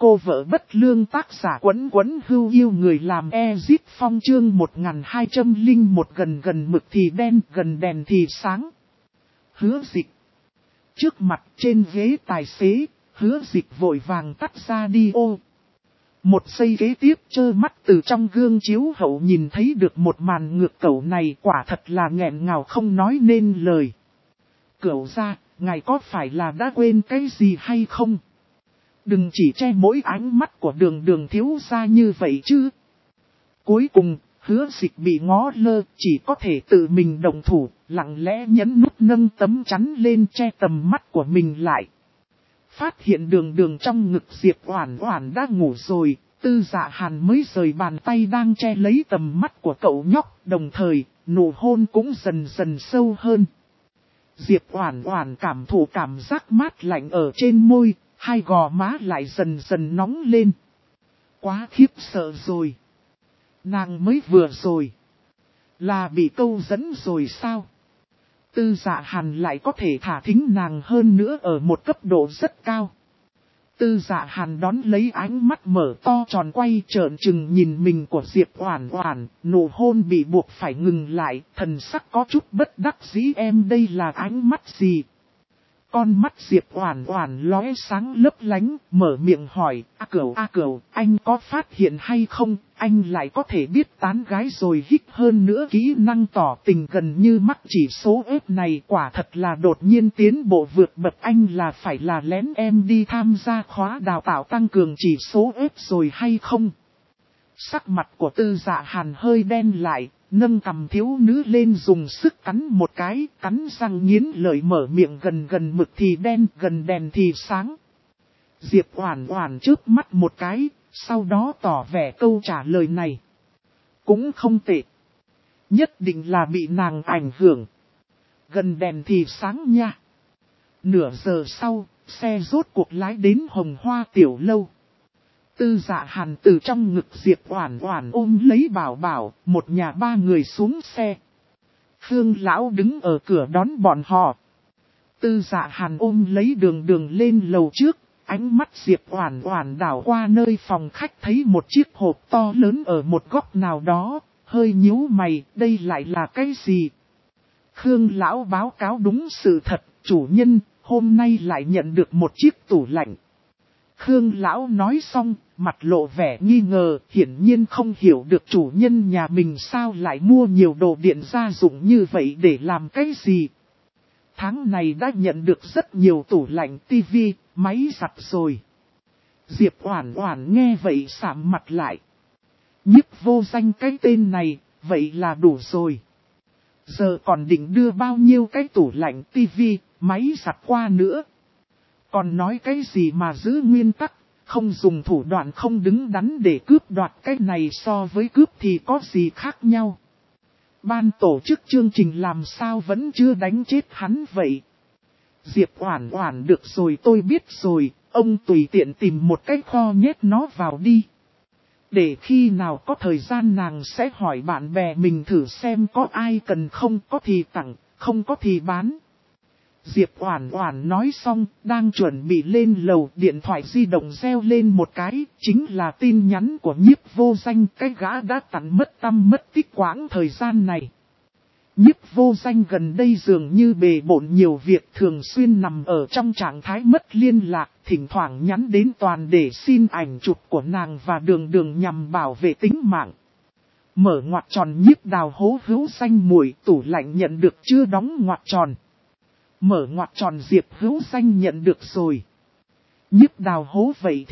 Cô vợ bất lương tác giả Quấn Quấn Hưu yêu người làm Ezit Phong chương 1201 gần gần mực thì đen gần đèn thì sáng. Hứa Dịch. Trước mặt trên ghế tài xế, Hứa Dịch vội vàng tắt radio. Một giây kế tiếp trơ mắt từ trong gương chiếu hậu nhìn thấy được một màn ngược cẩu này quả thật là nghẹn ngào không nói nên lời. Cẩu ra, ngài có phải là đã quên cái gì hay không? Đừng chỉ che mỗi ánh mắt của Đường thiếu gia như vậy chứ. Cuối cùng, Hứa Dịch bị ngó lơ, chỉ có thể tự mình động thủ, lặng lẽ nhấn nút nâng tấm chắn lên che tầm mắt của mình lại. Phát hiện Đường trong ngực Diệp Oản Oản đã ngủ rồi, Tư Dạ Hàn mới rời bàn tay đang che lấy tầm mắt của cậu nhóc, đồng thời, nụ hôn cũng dần dần sâu hơn. Diệp Oản Oản cảm thụ cảm giác mát lạnh ở trên môi, hai gò má lại dần dần nóng lên. Quá khiếp sợ rồi. Nàng mới vừa rồi. Là bị câu dẫn rồi sao? Tư Dạ Hàn lại có thể thả thính nàng hơn nữa ở một cấp độ rất cao. Tư Dạ Hàn đón lấy ánh mắt mở to tròn quay trợn trừng nhìn mình của Diệp Oản Oản, nụ hôn bị buộc phải ngừng lại, thần sắc có chút bất đắc dĩ em đây là ánh mắt gì? Con mắt Diệp Oản Oản lóe sáng lấp lánh, mở miệng hỏi, A Cửu, anh có phát hiện hay không, anh lại có thể biết tán gái rồi hít hơn nữa kỹ năng tỏ tình gần như mắc chỉ số ếp này quả thật là đột nhiên tiến bộ vượt bậc anh là phải là lén em đi tham gia khóa đào tạo tăng cường chỉ số ếp rồi hay không. Sắc mặt của Tư Dạ Hàn hơi đen lại. Nâng cầm thiếu nữ lên dùng sức cắn một cái, cắn răng nghiến lợi mở miệng gần gần mực thì đen, gần đèn thì sáng. Diệp Oản Oản chớp mắt một cái, sau đó tỏ vẻ câu trả lời này. Cũng không tệ. Nhất định là bị nàng ảnh hưởng. Gần đèn thì sáng nha. Nửa giờ sau, xe rốt cuộc lái đến Hồng Hoa Tiểu Lâu. Tư Dạ Hàn từ trong ngực Diệp Oản Oản ôm lấy Bảo Bảo, một nhà ba người xuống xe. Phương Lão đứng ở cửa đón bọn họ. Tư Dạ Hàn ôm lấy Đường lên lầu trước, ánh mắt Diệp Oản Oản đảo qua nơi phòng khách thấy một chiếc hộp to lớn ở một góc nào đó, hơi nhíu mày, đây lại là cái gì? Phương Lão báo cáo đúng sự thật, chủ nhân, hôm nay lại nhận được một chiếc tủ lạnh. Khương Lão nói xong, mặt lộ vẻ nghi ngờ, hiển nhiên không hiểu được chủ nhân nhà mình sao lại mua nhiều đồ điện gia dụng như vậy để làm cái gì. Tháng này đã nhận được rất nhiều tủ lạnh, tivi, máy giặt rồi. Diệp Oản Oản nghe vậy sạm mặt lại. Nhiếp Vô Danh cái tên này, vậy là đủ rồi. Giờ còn định đưa bao nhiêu cái tủ lạnh, tivi, máy giặt qua nữa. Còn nói cái gì mà giữ nguyên tắc, không dùng thủ đoạn không đứng đắn để cướp đoạt cái này so với cướp thì có gì khác nhau. Ban tổ chức chương trình làm sao vẫn chưa đánh chết hắn vậy. Diệp Oản Oản được rồi tôi biết rồi, ông tùy tiện tìm một cái kho nhét nó vào đi. Để khi nào có thời gian nàng sẽ hỏi bạn bè mình thử xem có ai cần không có thì tặng, không có thì bán. Diệp Oản Oản nói xong, đang chuẩn bị lên lầu, điện thoại di động reo lên một cái, chính là tin nhắn của Nhiếp Vô Danh, cái gã đã tặn mất tăm mất tích quãng thời gian này. Nhiếp Vô Danh gần đây dường như bề bộn nhiều việc, thường xuyên nằm ở trong trạng thái mất liên lạc, thỉnh thoảng nhắn đến Toàn để xin ảnh chụp của nàng và Đường nhằm bảo vệ tính mạng. Mở ngoặc tròn Nhiếp Đào hố Hữu Danh muội, tủ lạnh nhận được chưa đóng ngoặc tròn. Mở ngoặc tròn Diệp Hữu Danh nhận được rồi. Nhiếp Đào hố vậy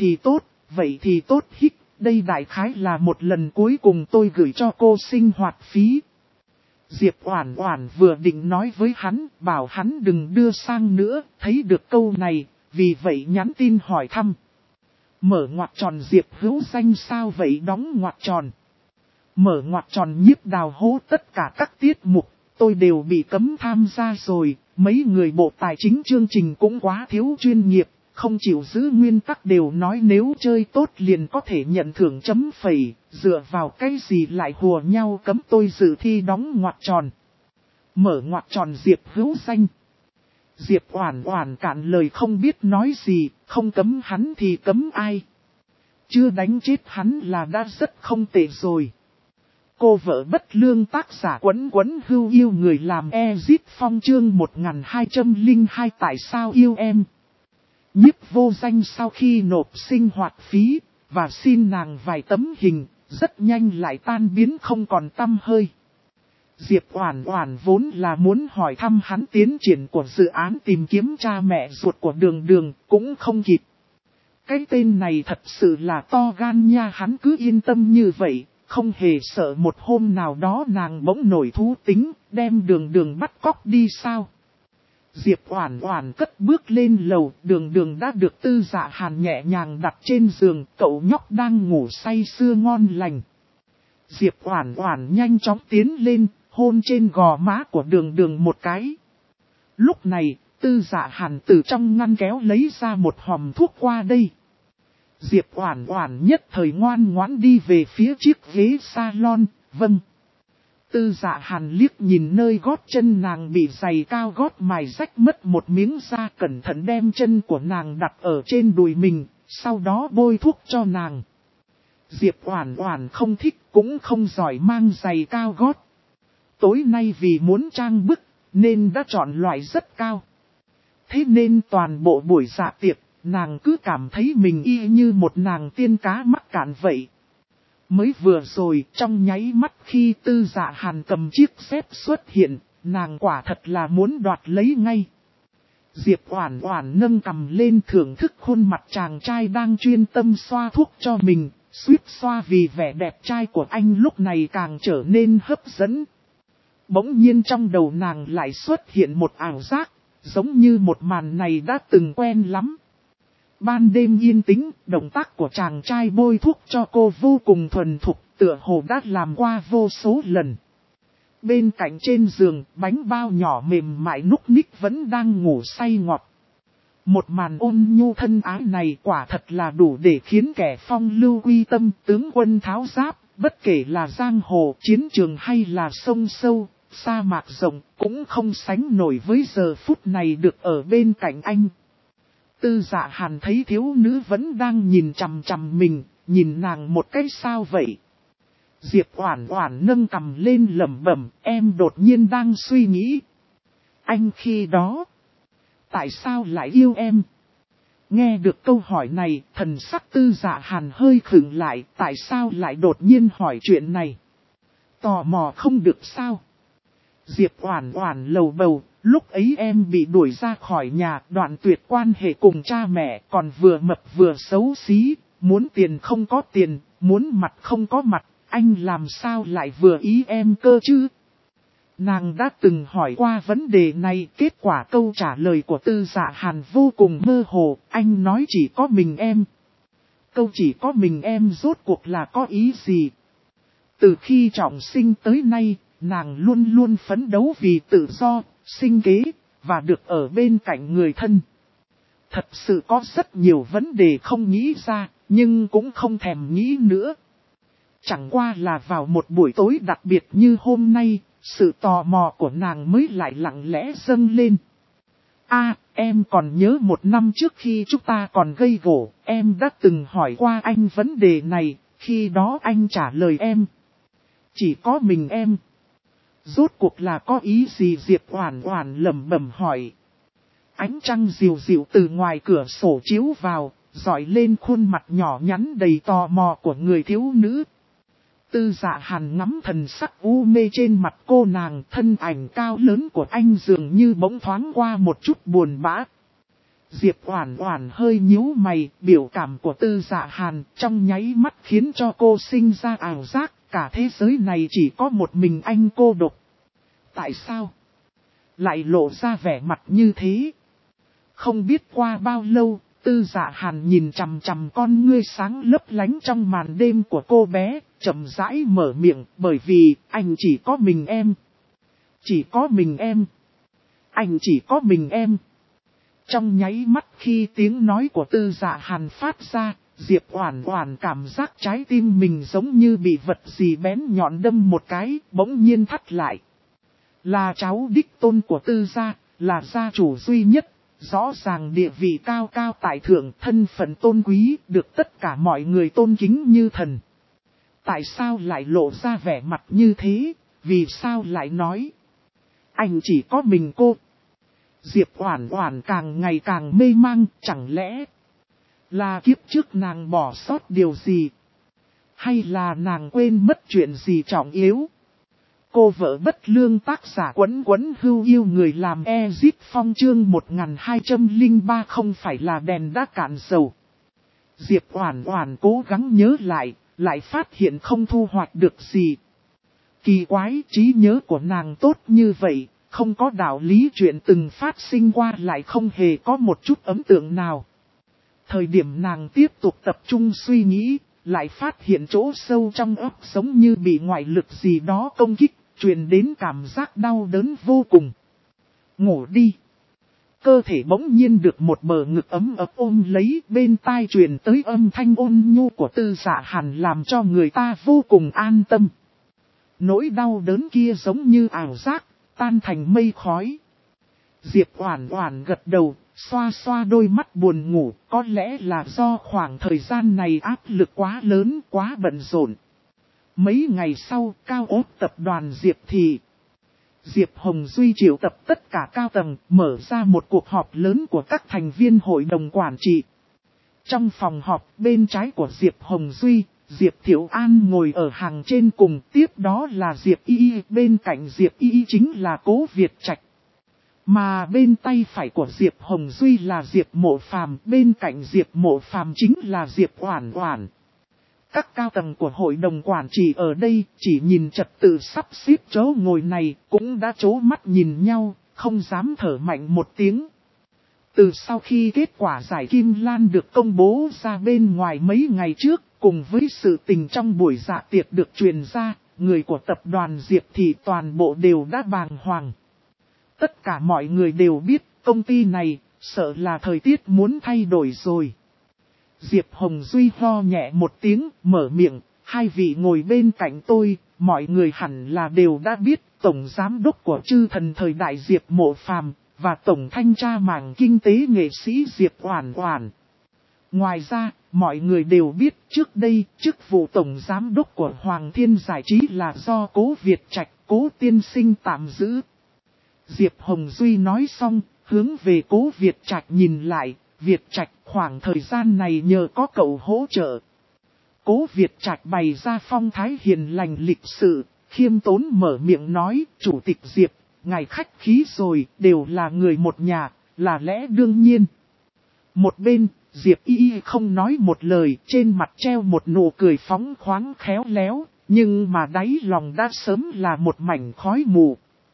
thì tốt hít, đây đại khái là một lần cuối cùng tôi gửi cho cô sinh hoạt phí. Diệp Oản Oản vừa định nói với hắn, bảo hắn đừng đưa sang nữa, thấy được câu này, vì vậy nhắn tin hỏi thăm. Mở ngoặc tròn Diệp Hữu Danh sao vậy đóng ngoặc tròn. Mở ngoặc tròn Nhiếp Đào hố tất cả các tiết mục, tôi đều bị cấm tham gia rồi. Mấy người bộ tài chính chương trình cũng quá thiếu chuyên nghiệp, không chịu giữ nguyên tắc đều nói nếu chơi tốt liền có thể nhận thưởng chấm phẩy, dựa vào cái gì lại hùa nhau cấm tôi dự thi đóng ngoặc tròn. Mở ngoặc tròn Diệp Hữu Danh. Diệp Oản Oản cạn lời không biết nói gì, không cấm hắn thì cấm ai. Chưa đánh chết hắn là đã rất không tệ rồi. Cô vợ bất lương tác giả Quấn Quấn Hưu yêu người làm Ezit Phong chương 1202 tại sao yêu em. Nhiếp Vô Danh sau khi nộp sinh hoạt phí, và xin nàng vài tấm hình, rất nhanh lại tan biến không còn tăm hơi. Diệp Oản Oản vốn là muốn hỏi thăm hắn tiến triển của dự án tìm kiếm cha mẹ ruột của Đường Đường, cũng không kịp. Cái tên này thật sự là to gan nha, hắn cứ yên tâm như vậy, không hề sợ một hôm nào đó nàng bỗng nổi thú tính, đem Đường Đường bắt cóc đi sao. Diệp Oản Oản cất bước lên lầu, Đường Đường đã được Tư Dạ Hàn nhẹ nhàng đặt trên giường, cậu nhóc đang ngủ say sưa ngon lành. Diệp Oản Oản nhanh chóng tiến lên, hôn trên gò má của Đường Đường một cái. Lúc này, Tư Dạ Hàn từ trong ngăn kéo lấy ra một hòm thuốc qua đây. Diệp Oản Oản nhất thời ngoan ngoãn đi về phía chiếc ghế salon, vâng. Tư Dạ Hàn liếc nhìn nơi gót chân nàng bị giày cao gót mài rách mất một miếng da, cẩn thận đem chân của nàng đặt ở trên đùi mình, sau đó bôi thuốc cho nàng. Diệp Oản Oản không thích cũng không giỏi mang giày cao gót. Tối nay vì muốn trang bức, nên đã chọn loại rất cao. Thế nên toàn bộ buổi dạ tiệc, nàng cứ cảm thấy mình y như một nàng tiên cá mắc cạn vậy. Mới vừa rồi, trong nháy mắt khi Tư Dạ Hàn cầm chiếc xếp xuất hiện, nàng quả thật là muốn đoạt lấy ngay. Diệp Oản Oản nâng cằm lên thưởng thức khuôn mặt chàng trai đang chuyên tâm xoa thuốc cho mình, suýt xoa vì vẻ đẹp trai của anh lúc này càng trở nên hấp dẫn. Bỗng nhiên trong đầu nàng lại xuất hiện một ảo giác, giống như một màn này đã từng quen lắm. Ban đêm yên tĩnh, động tác của chàng trai bôi thuốc cho cô vô cùng thuần thục, tựa hồ đã làm qua vô số lần. Bên cạnh trên giường, bánh bao nhỏ mềm mại núc ních vẫn đang ngủ say ngọt. Một màn ôn nhu thân ái này quả thật là đủ để khiến kẻ phong lưu uy tâm tướng quân tháo giáp, bất kể là giang hồ, chiến trường hay là sông sâu, sa mạc rộng, cũng không sánh nổi với giờ phút này được ở bên cạnh anh. Tư Dạ Hàn thấy thiếu nữ vẫn đang nhìn chằm chằm mình, nhìn nàng một cái sao vậy? Diệp Oản Oản nâng cằm lên lẩm bẩm, em đột nhiên đang suy nghĩ. Anh khi đó, tại sao lại yêu em? Nghe được câu hỏi này, thần sắc Tư Dạ Hàn hơi khựng lại, tại sao lại đột nhiên hỏi chuyện này? Tò mò không được sao? Diệp Oản Oản lầu bầu, lúc ấy em bị đuổi ra khỏi nhà, đoạn tuyệt quan hệ cùng cha mẹ, còn vừa mập vừa xấu xí, muốn tiền không có tiền, muốn mặt không có mặt, anh làm sao lại vừa ý em cơ chứ? Nàng đã từng hỏi qua vấn đề này, kết quả câu trả lời của Tư Dạ Hàn vô cùng mơ hồ, anh nói chỉ có mình em. Câu chỉ có mình em rốt cuộc là có ý gì? Từ khi trọng sinh tới nay, nàng luôn luôn phấn đấu vì tự do, sinh kế, và được ở bên cạnh người thân. Thật sự có rất nhiều vấn đề không nghĩ ra, nhưng cũng không thèm nghĩ nữa. Chẳng qua là vào một buổi tối đặc biệt như hôm nay, sự tò mò của nàng mới lại lặng lẽ dâng lên. Em còn nhớ một năm trước khi chúng ta còn gây gổ, em đã từng hỏi qua anh vấn đề này, khi đó anh trả lời em. Chỉ có mình em. Rốt cuộc là có ý gì? Diệp Oản Oản lẩm bẩm hỏi. Ánh trăng dịu dịu từ ngoài cửa sổ chiếu vào, rọi lên khuôn mặt nhỏ nhắn đầy tò mò của người thiếu nữ. Tư Dạ Hàn ngắm thần sắc u mê trên mặt cô nàng, thân ảnh cao lớn của anh dường như bỗng thoáng qua một chút buồn bã. Diệp Oản Oản hơi nhíu mày, biểu cảm của Tư Dạ Hàn trong nháy mắt khiến cho cô sinh ra ảo giác, cả thế giới này chỉ có một mình anh cô độc. Tại sao lại lộ ra vẻ mặt như thế? Không biết qua bao lâu, Tư Dạ Hàn nhìn chằm chằm con ngươi sáng lấp lánh trong màn đêm của cô bé, chậm rãi mở miệng, bởi vì anh chỉ có mình em. Chỉ có mình em. Anh chỉ có mình em. Trong nháy mắt khi tiếng nói của Tư Dạ Hàn phát ra, Diệp Oản Oản cảm giác trái tim mình giống như bị vật gì bén nhọn đâm một cái, bỗng nhiên thắt lại. Là cháu đích tôn của Tư gia, là gia chủ duy nhất, Rõ ràng địa vị cao cao tại thượng, thân phận tôn quý, được tất cả mọi người tôn kính như thần. Tại sao lại lộ ra vẻ mặt như thế? Vì sao lại nói anh chỉ có mình cô? Diệp Oản Oản càng ngày càng mê mang, chẳng lẽ là kiếp trước nàng bỏ sót điều gì? Hay là nàng quên mất chuyện gì trọng yếu? Cô vợ bất lương tác giả Quấn Quấn Hưu Yêu người làm Ezip Phong chương 1203 không phải là đèn đã cạn dầu. Diệp Oản Oản cố gắng nhớ lại phát hiện không thu hoạch được gì. Kỳ quái, trí nhớ của nàng tốt như vậy, không có đạo lý chuyện từng phát sinh qua lại không hề có một chút ấn tượng nào. Thời điểm nàng tiếp tục tập trung suy nghĩ, lại phát hiện chỗ sâu trong óc giống như bị ngoại lực gì đó công kích, truyền đến cảm giác đau đớn vô cùng. Ngủ đi. Cơ thể bỗng nhiên được một bờ ngực ấm ấp ôm lấy, bên tai truyền tới âm thanh ôn nhu của Tư Dạ Hàn làm cho người ta vô cùng an tâm. Nỗi đau đớn kia giống như ảo giác, tan thành mây khói. Diệp Oản Oản gật đầu, xoa xoa đôi mắt buồn ngủ, có lẽ là do khoảng thời gian này áp lực quá lớn, quá bận rộn. Mấy ngày sau, cao ốt tập đoàn Diệp Thị. Diệp Hồng Duy triệu tập tất cả cao tầng, mở ra một cuộc họp lớn của các thành viên hội đồng quản trị. Trong phòng họp, bên trái của Diệp Hồng Duy, Diệp Thiệu An ngồi ở hàng trên cùng, tiếp đó là Diệp Y, bên cạnh Diệp Y chính là Cố Việt Trạch. Mà bên tay phải của Diệp Hồng Duy là Diệp Mộ Phàm, bên cạnh Diệp Mộ Phàm chính là Diệp Oản Oản. Các cao tầng của hội đồng quản trị ở đây chỉ nhìn trật tự sắp xếp chỗ ngồi này cũng đã trố mắt nhìn nhau, không dám thở mạnh một tiếng. Từ sau khi kết quả giải Kim Lan được công bố ra bên ngoài mấy ngày trước, cùng với sự tình trong buổi dạ tiệc được truyền ra, người của tập đoàn Diệp Thị toàn bộ đều đã bàng hoàng. Tất cả mọi người đều biết công ty này sợ là thời tiết muốn thay đổi rồi. Diệp Hồng Duy ho nhẹ một tiếng, mở miệng, hai vị ngồi bên cạnh tôi, mọi người hẳn là đều đã biết Tổng Giám đốc của Chư Thần thời đại Diệp Mộ Phàm và Tổng Thanh tra mảng kinh tế nghệ sĩ Diệp Oản Oản. Ngoài ra, mọi người đều biết trước đây, chức vụ Tổng Giám đốc của Hoàng Thiên Giải Trí là do Cố Việt Trạch, Cố Tiên Sinh tạm giữ. Diệp Hồng Duy nói xong, hướng về Cố Việt Trạch nhìn lại, Việt Trạch khoảng thời gian này nhờ có cậu hỗ trợ. Cố Việt Trạch bày ra phong thái hiền lành lịch sự, khiêm tốn mở miệng nói, Chủ tịch Diệp, ngài khách khí rồi, đều là người một nhà, là lẽ đương nhiên. Một bên, Diệp Y không nói một lời, trên mặt treo một nụ cười phóng khoáng khéo léo, nhưng mà đáy lòng đã sớm là một mảnh khói mù.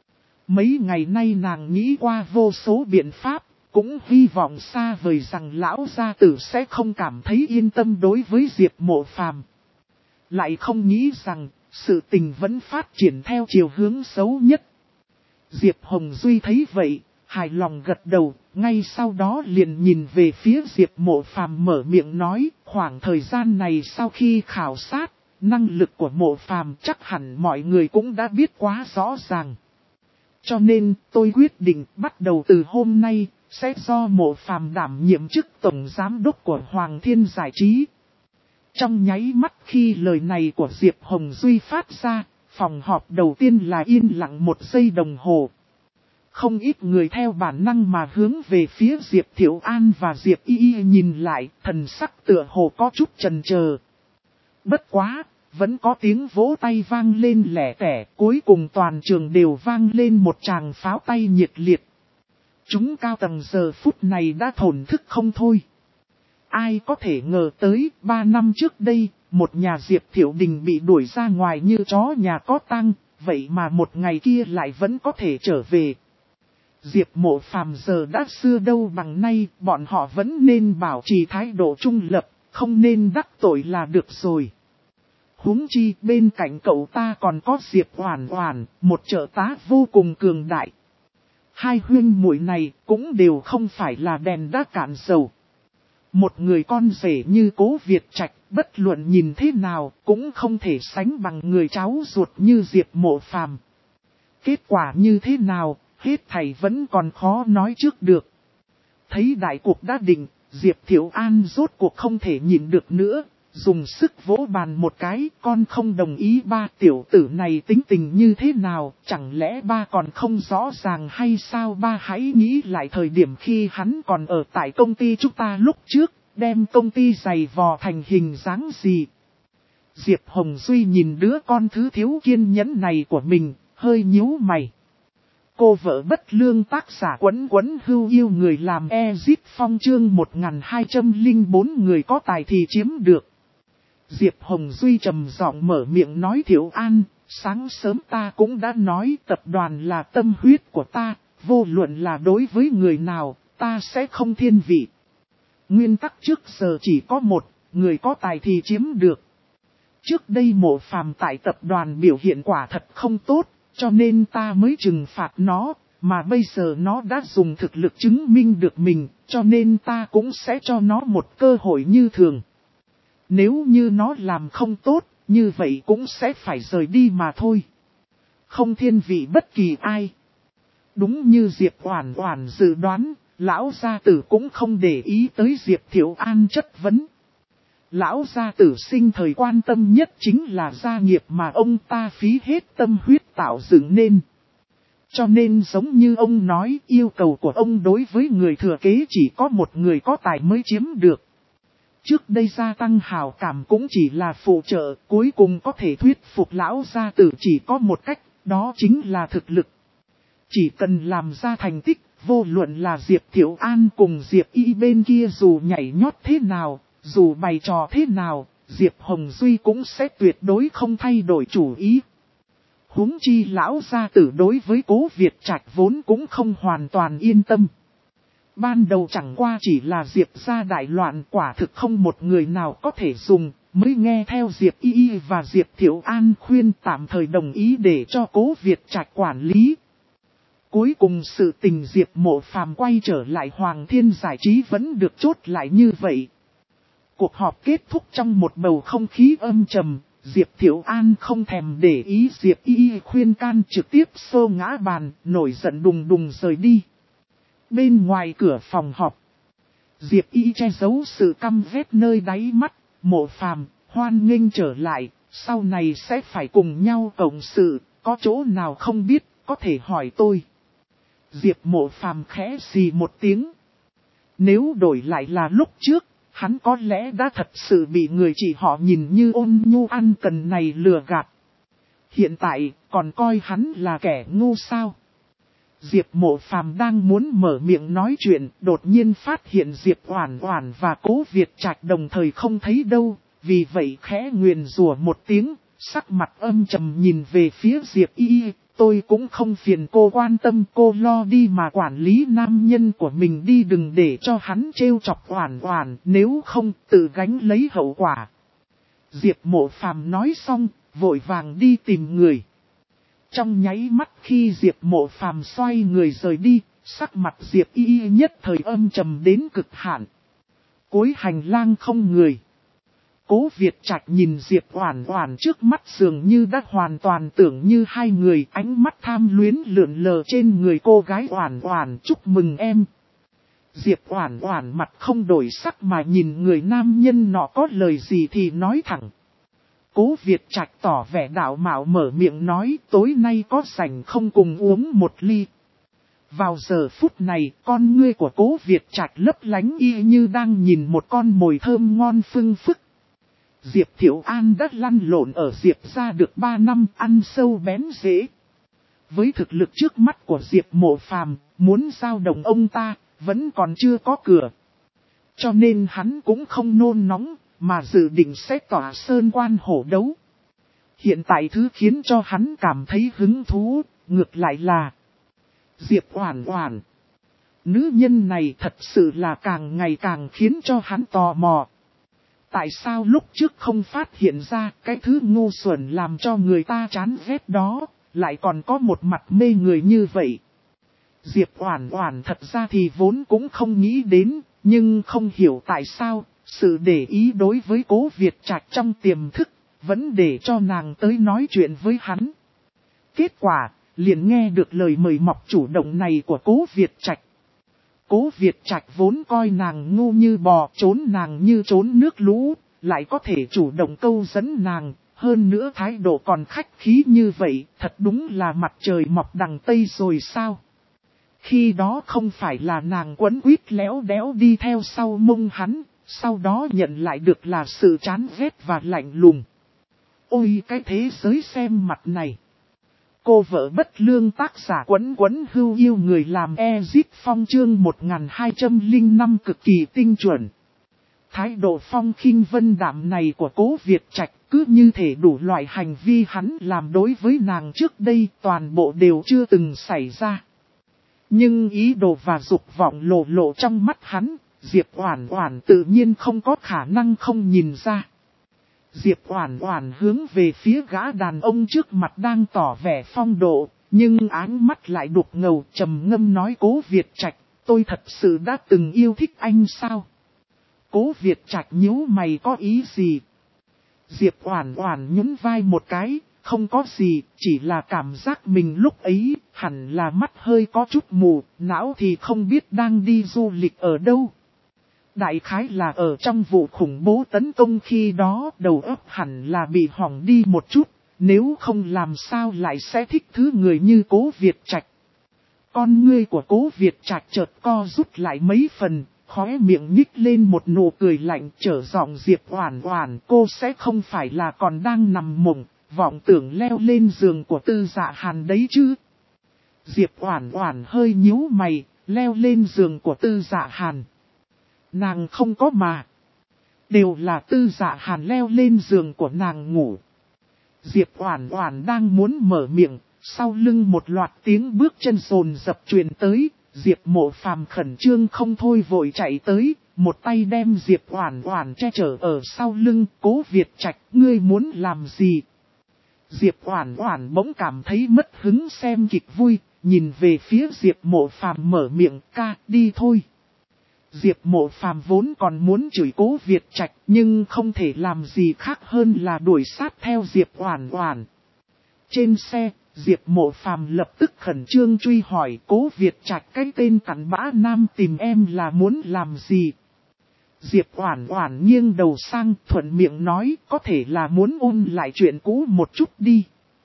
Mấy ngày nay nàng nghĩ qua vô số biện pháp, cũng hy vọng xa vời rằng lão gia tử sẽ không cảm thấy yên tâm đối với Diệp Mộ Phàm. Lại không nghĩ rằng, sự tình vẫn phát triển theo chiều hướng xấu nhất. Diệp Hồng Duy thấy vậy, hài lòng gật đầu, ngay sau đó liền nhìn về phía Diệp Mộ Phàm mở miệng nói, khoảng thời gian này sau khi khảo sát, năng lực của Mộ Phàm chắc hẳn mọi người cũng đã biết quá rõ ràng. Cho nên, tôi quyết định bắt đầu từ hôm nay, sẽ do Mộ Phàm đảm nhiệm chức Tổng Giám đốc của Hoàng Thiên Giải Trí. Trong nháy mắt khi lời này của Diệp Hồng Duy phát ra, phòng họp đầu tiên là yên lặng một giây đồng hồ. Không ít người theo bản năng mà hướng về phía Diệp Thiệu An và Diệp Y nhìn lại, thần sắc tựa hồ có chút chần chờ. Bất quá, vẫn có tiếng vỗ tay vang lên lẻ tẻ, cuối cùng toàn trường đều vang lên một tràng pháo tay nhiệt liệt. Chúng cao tầng giờ phút này đã thổn thức không thôi. Ai có thể ngờ tới 3 năm trước đây, một nhà Diệp Thiệu Đình bị đuổi ra ngoài như chó nhà có tang, vậy mà một ngày kia lại vẫn có thể trở về. Diệp Mộ Phàm giờ đã xưa đâu bằng nay, bọn họ vẫn nên bảo trì thái độ trung lập, không nên đắc tội là được rồi. Huống chi bên cạnh cậu ta còn có Diệp Oản Oản, một trợ tá vô cùng cường đại. Hai huynh muội này cũng đều không phải là đèn đã cạn dầu. Một người con rể như Cố Việt Trạch, bất luận nhìn thế nào cũng không thể sánh bằng người cháu ruột như Diệp Mộ Phàm. Kết quả như thế nào, hết thảy vẫn còn khó nói trước được. Thấy đại cuộc đã định, Diệp Thiệu An rốt cuộc không thể nhịn được nữa, dùng sức vỗ bàn một cái, con không đồng ý ba, tiểu tử này tính tình như thế nào, chẳng lẽ ba còn không rõ ràng hay sao? Ba hãy nghĩ lại thời điểm khi hắn còn ở tại công ty chúng ta lúc trước, đem công ty giày vò thành hình dáng gì. Diệp Hồng Duy nhìn đứa con thứ thiếu kiên nhẫn này của mình, hơi nhíu mày. Cô vợ bất lương tác giả Quấn Quấn Hưu yêu người làm Ezit Phong chương 1204 người có tài thì chiếm được. Diệp Hồng Duy trầm giọng mở miệng nói Thiệu An, sáng sớm ta cũng đã nói tập đoàn là tâm huyết của ta, vô luận là đối với người nào, ta sẽ không thiên vị. Nguyên tắc trước giờ chỉ có một, người có tài thì chiếm được. Trước đây Mộ Phàm tại tập đoàn biểu hiện quả thật không tốt, cho nên ta mới trừng phạt nó, mà bây giờ nó đã dùng thực lực chứng minh được mình, cho nên ta cũng sẽ cho nó một cơ hội như thường. Nếu như nó làm không tốt, như vậy cũng sẽ phải rời đi mà thôi. Không thiên vị bất kỳ ai. Đúng như Diệp Oản Oản dự đoán, lão gia tử cũng không để ý tới Diệp Thiệu An chất vấn. Lão gia tử sinh thời quan tâm nhất chính là gia nghiệp mà ông ta phí hết tâm huyết tạo dựng nên. Cho nên giống như ông nói, yêu cầu của ông đối với người thừa kế chỉ có một người có tài mới chiếm được. Trước đây gia tăng hào cảm cũng chỉ là phụ trợ, cuối cùng có thể thuyết phục lão gia tử chỉ có một cách, đó chính là thực lực. Chỉ cần làm ra thành tích, vô luận là Diệp Thiệu An cùng Diệp Y bên kia dù nhảy nhót thế nào, dù bày trò thế nào, Diệp Hồng Duy cũng sẽ tuyệt đối không thay đổi chủ ý. Huống chi lão gia tử đối với Cố Việt Trạch vốn cũng không hoàn toàn yên tâm. Ban đầu chẳng qua chỉ là Diệp gia đại loạn, quả thực không một người nào có thể dùng, mới nghe theo Diệp Y và Diệp Thiệu An khuyên tạm thời đồng ý để cho Cố Việt Trạch quản lý. Cuối cùng sự tình Diệp Mộ Phàm quay trở lại Hoàng Thiên Giải Trí vẫn được chốt lại như vậy. Cuộc họp kết thúc trong một bầu không khí âm trầm, Diệp Thiệu An không thèm để ý Diệp Y khuyên can, trực tiếp xô ngã bàn, nổi giận đùng đùng rời đi. Bên ngoài cửa phòng họp, Diệp Y che giấu sự căm ghét nơi đáy mắt, Mộ Phàm, hoan nghênh trở lại, sau này sẽ phải cùng nhau cộng sự, có chỗ nào không biết, có thể hỏi tôi. Diệp Mộ Phàm khẽ xì một tiếng. Nếu đổi lại là lúc trước, hắn có lẽ đã thật sự bị người chị họ nhìn như ôn nhu ăn cần này lừa gạt. Hiện tại, còn coi hắn là kẻ ngu sao? Diệp Mộ Phàm đang muốn mở miệng nói chuyện, đột nhiên phát hiện Diệp Oản Oản và Cố Việt Trạch đồng thời không thấy đâu, vì vậy khẽ nguyền rủa một tiếng, sắc mặt âm trầm nhìn về phía Diệp Y. Tôi cũng không phiền cô quan tâm, cô lo đi mà quản lý nam nhân của mình đi, đừng để cho hắn trêu chọc Oản Oản, nếu không tự gánh lấy hậu quả. Diệp Mộ Phàm nói xong, vội vàng đi tìm người. Trong nháy mắt khi Diệp Mộ Phàm xoay người rời đi, sắc mặt Diệp Y nhất thời âm trầm đến cực hạn. Cuối hành lang không người. Cố Việt Trạch nhìn Diệp Oản Oản trước mắt dường như đã hoàn toàn tưởng như hai người, ánh mắt tham luyến lượn lờ trên người cô gái Oản Oản. Chúc mừng em. Diệp Oản Oản mặt không đổi sắc mà nhìn người nam nhân nọ, có lời gì thì nói thẳng. Cố Việt Trạch tỏ vẻ đạo mạo mở miệng nói, tối nay có rảnh không cùng uống một ly. Vào giờ phút này, con ngươi của Cố Việt Trạch lấp lánh y như đang nhìn một con mồi thơm ngon phưng phức. Diệp Thiệu An đã lăn lộn ở Diệp gia được 3 năm, ăn sâu bén rễ. Với thực lực trước mắt của Diệp Mộ Phàm, muốn giao động ông ta, vẫn còn chưa có cửa. Cho nên hắn cũng không nôn nóng, mà dự định sẽ tỏa sơn quan hổ đấu. Hiện tại thứ khiến cho hắn cảm thấy hứng thú, ngược lại là Diệp Oản Oản. Nữ nhân này thật sự là càng ngày càng khiến cho hắn tò mò. Tại sao lúc trước không phát hiện ra cái thứ ngu xuẩn làm cho người ta chán ghét đó, lại còn có một mặt mê người như vậy? Diệp Oản Oản thật ra thì vốn cũng không nghĩ đến, nhưng không hiểu tại sao, sự để ý đối với Cố Việt Trạch trong tiềm thức, vẫn để cho nàng tới nói chuyện với hắn. Kết quả, liền nghe được lời mời mọc chủ động này của Cố Việt Trạch. Cố Việt Trạch vốn coi nàng ngu như bò, trốn nàng như trốn nước lũ, lại có thể chủ động câu dẫn nàng, hơn nữa thái độ còn khách khí như vậy, thật đúng là mặt trời mọc đằng Tây rồi sao? Khi đó không phải là nàng quấn quýt léo đéo đi theo sau mông hắn, sau đó nhận lại được là sự chán ghét và lạnh lùng. Ôi cái thế giới xem mặt này! Cô vợ bất lương tác giả quấn hưu yêu người làm Ezip Phong chương 1205 cực kỳ tinh chuẩn. Thái độ phong khinh vân đạm này của Cố Việt Trạch cứ như thể đủ loại hành vi hắn làm đối với nàng trước đây toàn bộ đều chưa từng xảy ra. Nhưng ý đồ và dục vọng lộ trong mắt hắn, Diệp Oản Oản tự nhiên không có khả năng không nhìn ra. Diệp Oản Oản hướng về phía gã đàn ông trước mặt đang tỏ vẻ phong độ, nhưng áng mắt lại đục ngầu trầm ngâm nói Cố Việt Trạch, tôi thật sự đã từng yêu thích anh sao? Cố Việt Trạch nhíu mày có ý gì? Diệp Oản Oản nhún vai một cái, không có gì, chỉ là cảm giác mình lúc ấy hẳn là mắt hơi có chút mù, não thì không biết đang đi du lịch ở đâu. Đại khái là ở trong vụ khủng bố tấn công khi đó đầu óc hẳn là bị hỏng đi một chút, nếu không làm sao lại sẽ thích thứ người như Cố Việt Trạch. Con ngươi của Cố Việt Trạch chợt co rút lại mấy phần, khóe miệng nhích lên một nụ cười lạnh trở giọng Diệp Oản Oản, cô sẽ không phải là còn đang nằm mộng, vọng tưởng leo lên giường của Tư Dạ Hàn đấy chứ. Diệp Oản Oản hơi nhíu mày, leo lên giường của Tư Dạ Hàn. Nàng không có mà. Đều là Tư Dạ Hàn leo lên giường của nàng ngủ. Diệp Oản Oản đang muốn mở miệng, sau lưng một loạt tiếng bước chân rồn rập truyền tới, Diệp Mộ Phàm khẩn trương không thôi vội chạy tới, một tay đem Diệp Oản Oản che chở ở sau lưng, Cố Việt Trạch, ngươi muốn làm gì? Diệp Oản Oản bỗng cảm thấy mất hứng xem kịch vui, nhìn về phía Diệp Mộ Phàm mở miệng, ca, đi thôi. Diệp Mộ Phàm vốn còn muốn chửi Cố Việt Trạch, nhưng không thể làm gì khác hơn là đuổi sát theo Diệp Oản Oản. Trên xe, Diệp Mộ Phàm lập tức khẩn trương truy hỏi Cố Việt Trạch cái tên cặn bã nam tìm em là muốn làm gì. Diệp Oản Oản nghiêng đầu sang thuận miệng nói có thể là muốn ôn lại chuyện cũ một chút đi.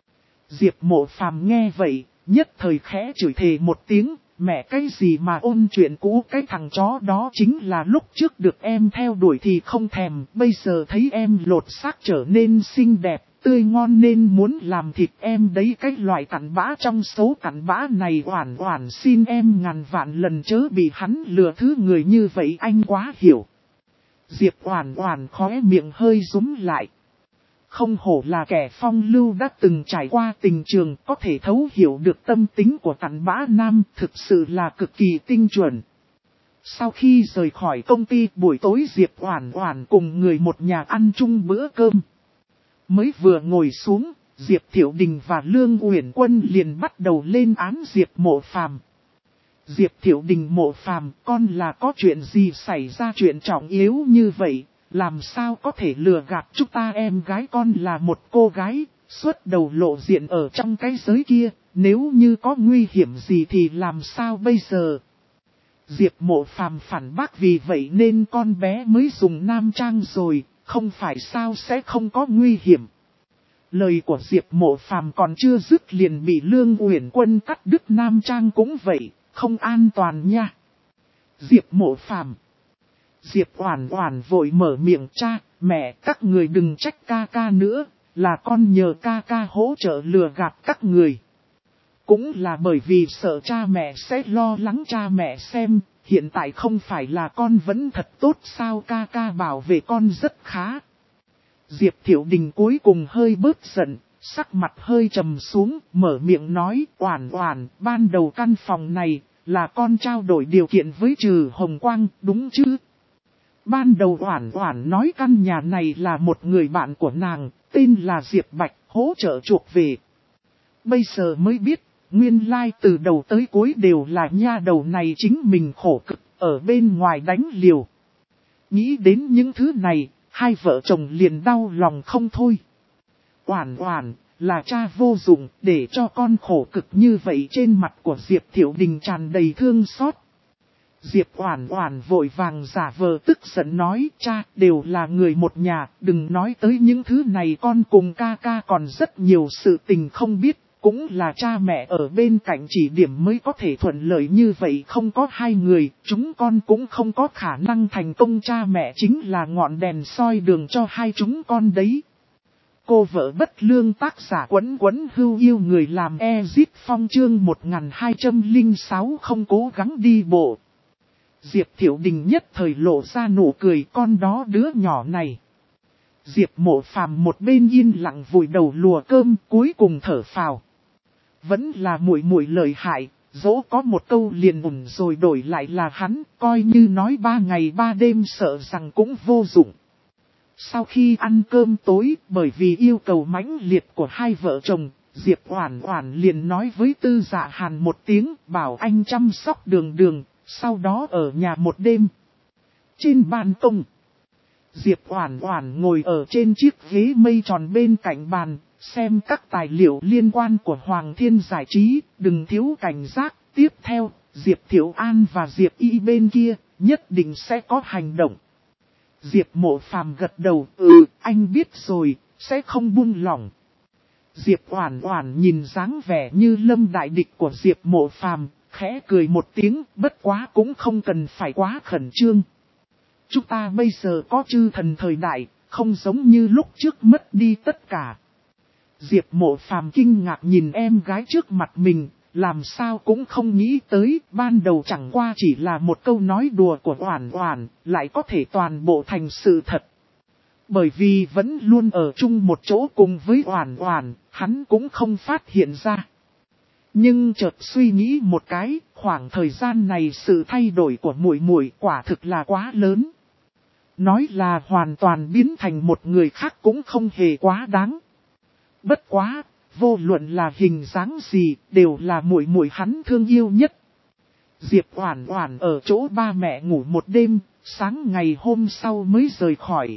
Diệp Mộ Phàm nghe vậy, nhất thời khẽ chửi thề một tiếng, mẹ cái gì mà ôn chuyện cũ, cái thằng chó đó chính là lúc trước được em theo đuổi thì không thèm, bây giờ thấy em lột xác trở nên xinh đẹp, tươi ngon nên muốn làm thịt em đấy, cái loại cặn bã trong số cặn bã này. Oản Oản xin em ngàn vạn lần chớ bị hắn lừa, thứ người như vậy anh quá hiểu. Diệp Oản Oản khóe miệng hơi rúm lại. Không hổ là kẻ phong lưu đã từng trải qua tình trường, có thể thấu hiểu được tâm tính của cặn bã nam, thực sự là cực kỳ tinh chuẩn. Sau khi rời khỏi công ty, buổi tối Diệp Oản Oản cùng người một nhà ăn chung bữa cơm. Mới vừa ngồi xuống, Diệp Thiệu Đình và Lương Uyển Quân liền bắt đầu lên án Diệp Mộ Phàm. Diệp Thiệu Đình, Mộ Phàm, con là có chuyện gì xảy ra chuyện trọng yếu như vậy? Làm sao có thể lừa gạt chúng ta, em gái con là một cô gái, xuất đầu lộ diện ở trong cái giới kia, nếu như có nguy hiểm gì thì làm sao bây giờ? Diệp Mộ Phàm phản bác, vì vậy nên con bé mới dùng nam trang rồi, không phải sao sẽ không có nguy hiểm. Lời của Diệp Mộ Phàm còn chưa dứt liền bị Lương Uyển Quân cắt đứt, nam trang cũng vậy, không an toàn nha. Diệp Mộ Phàm. Diệp Oản Oản vội mở miệng, cha, mẹ, các người đừng trách ca ca nữa, là con nhờ ca ca hỗ trợ lừa gạt các người. Cũng là bởi vì sợ cha mẹ sẽ lo lắng, cha mẹ xem, hiện tại không phải là con vẫn thật tốt sao, ca ca bảo vệ con rất khá. Diệp Thiệu Đình cuối cùng hơi bớt giận, sắc mặt hơi trầm xuống, mở miệng nói, Oản Oản, ban đầu căn phòng này là con trao đổi điều kiện với Trừ Hồng Quang, đúng chứ? Ban đầu Oản Oản nói căn nhà này là một người bạn của nàng, tên là Diệp Bạch, hỗ trợ chuộc về. Bây giờ mới biết, nguyên lai từ đầu tới cuối đều là nha đầu này chính mình khổ cực, ở bên ngoài đánh liều. Nghĩ đến những thứ này, hai vợ chồng liền đau lòng không thôi. Oản Oản, là cha vô dụng, để cho con khổ cực như vậy. Trên mặt của Diệp Thiệu Đình tràn đầy thương xót. Diệp Oản Oản vội vàng giả vờ tức giận nói, cha, đều là người một nhà, đừng nói tới những thứ này, con cùng ca ca còn rất nhiều sự tình không biết, cũng là cha mẹ ở bên cạnh chỉ điểm mới có thể thuận lợi như vậy, không có hai người, chúng con cũng không có khả năng thành công, cha mẹ chính là ngọn đèn soi đường cho hai chúng con đấy. Cô vợ bất lương tác giả Quấn Quấn Hưu yêu người làm Ezit Phong chương 1206 không cố gắng đi bộ. Diệp Thiệu Đình nhất thời lộ ra nụ cười, con đó đứa nhỏ này. Diệp Mộ Phàm một bên yên lặng vùi đầu lùa cơm, cuối cùng thở phào. Vẫn là muội muội lợi hại, dẫu có một câu liền ủng rồi đổi lại là hắn, coi như nói 3 ngày 3 đêm sợ rằng cũng vô dụng. Sau khi ăn cơm tối, bởi vì yêu cầu mãnh liệt của hai vợ chồng, Diệp Oản Oản liền nói với Tư Dạ Hàn một tiếng, bảo anh chăm sóc Đường Đường, sau đó ở nhà một đêm. Trên ban công, Diệp Oản Oản ngồi ở trên chiếc ghế mây tròn bên cạnh bàn, xem các tài liệu liên quan của Hoàng Thiên Giải Trí, đừng thiếu cảnh giác. Tiếp theo, Diệp Thiệu An và Diệp Y bên kia, nhất định sẽ có hành động. Diệp Mộ Phàm gật đầu, anh biết rồi, sẽ không buông lỏng. Diệp Oản Oản nhìn dáng vẻ như lâm đại địch của Diệp Mộ Phàm, khẽ cười một tiếng, bất quá cũng không cần phải quá khẩn trương. Chúng ta bây giờ có chư thần thời đại, không giống như lúc trước mất đi tất cả. Diệp Mộ Phàm kinh ngạc nhìn em gái trước mặt mình, làm sao cũng không nghĩ tới, ban đầu chẳng qua chỉ là một câu nói đùa của Oản Oản, lại có thể toàn bộ thành sự thật. Bởi vì vẫn luôn ở chung một chỗ cùng với Oản Oản, hắn cũng không phát hiện ra. Nhưng chợt suy nghĩ một cái, khoảng thời gian này sự thay đổi của muội muội quả thực là quá lớn. Nói là hoàn toàn biến thành một người khác cũng không hề quá đáng. Bất quá, vô luận là hình dáng gì, đều là muội muội hắn thương yêu nhất. Diệp Oản Oản ở chỗ ba mẹ ngủ một đêm, sáng ngày hôm sau mới rời khỏi.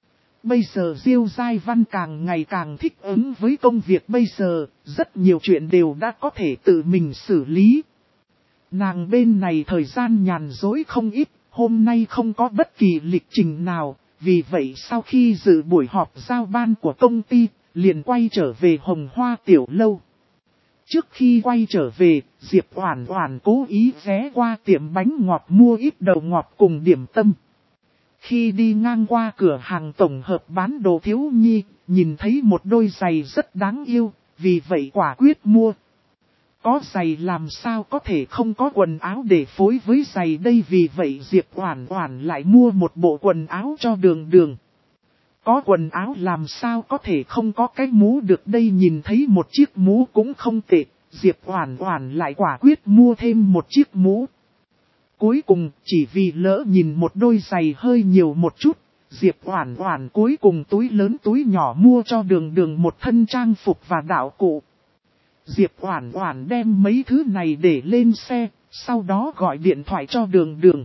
Bây giờ Diêu Giai Văn càng ngày càng thích ứng với công việc bây giờ, rất nhiều chuyện đều đã có thể tự mình xử lý. Nàng bên này thời gian nhàn rỗi không ít, hôm nay không có bất kỳ lịch trình nào, vì vậy sau khi dự buổi họp giao ban của công ty, liền quay trở về Hồng Hoa Tiểu Lâu. Trước khi quay trở về, Diệp Oản Oản cố ý ghé qua tiệm bánh ngọt mua ít đậu ngọt cùng điểm tâm. Khi đi ngang qua cửa hàng tổng hợp bán đồ thiếu nhi, nhìn thấy một đôi giày rất đáng yêu, vì vậy quả quyết mua. Có giày làm sao có thể không có quần áo để phối với giày đây, vì vậy Diệp Oản Oản lại mua một bộ quần áo cho Đường Đường. Có quần áo làm sao có thể không có cái mũ được đây, nhìn thấy một chiếc mũ cũng không tệ, Diệp Oản Oản lại quả quyết mua thêm một chiếc mũ. Cuối cùng, chỉ vì lỡ nhìn một đôi giày hơi nhiều một chút, Diệp Oản Oản cuối cùng túi lớn túi nhỏ mua cho Đường Đường một thân trang phục và đạo cụ. Diệp Oản Oản đem mấy thứ này để lên xe, sau đó gọi điện thoại cho Đường Đường.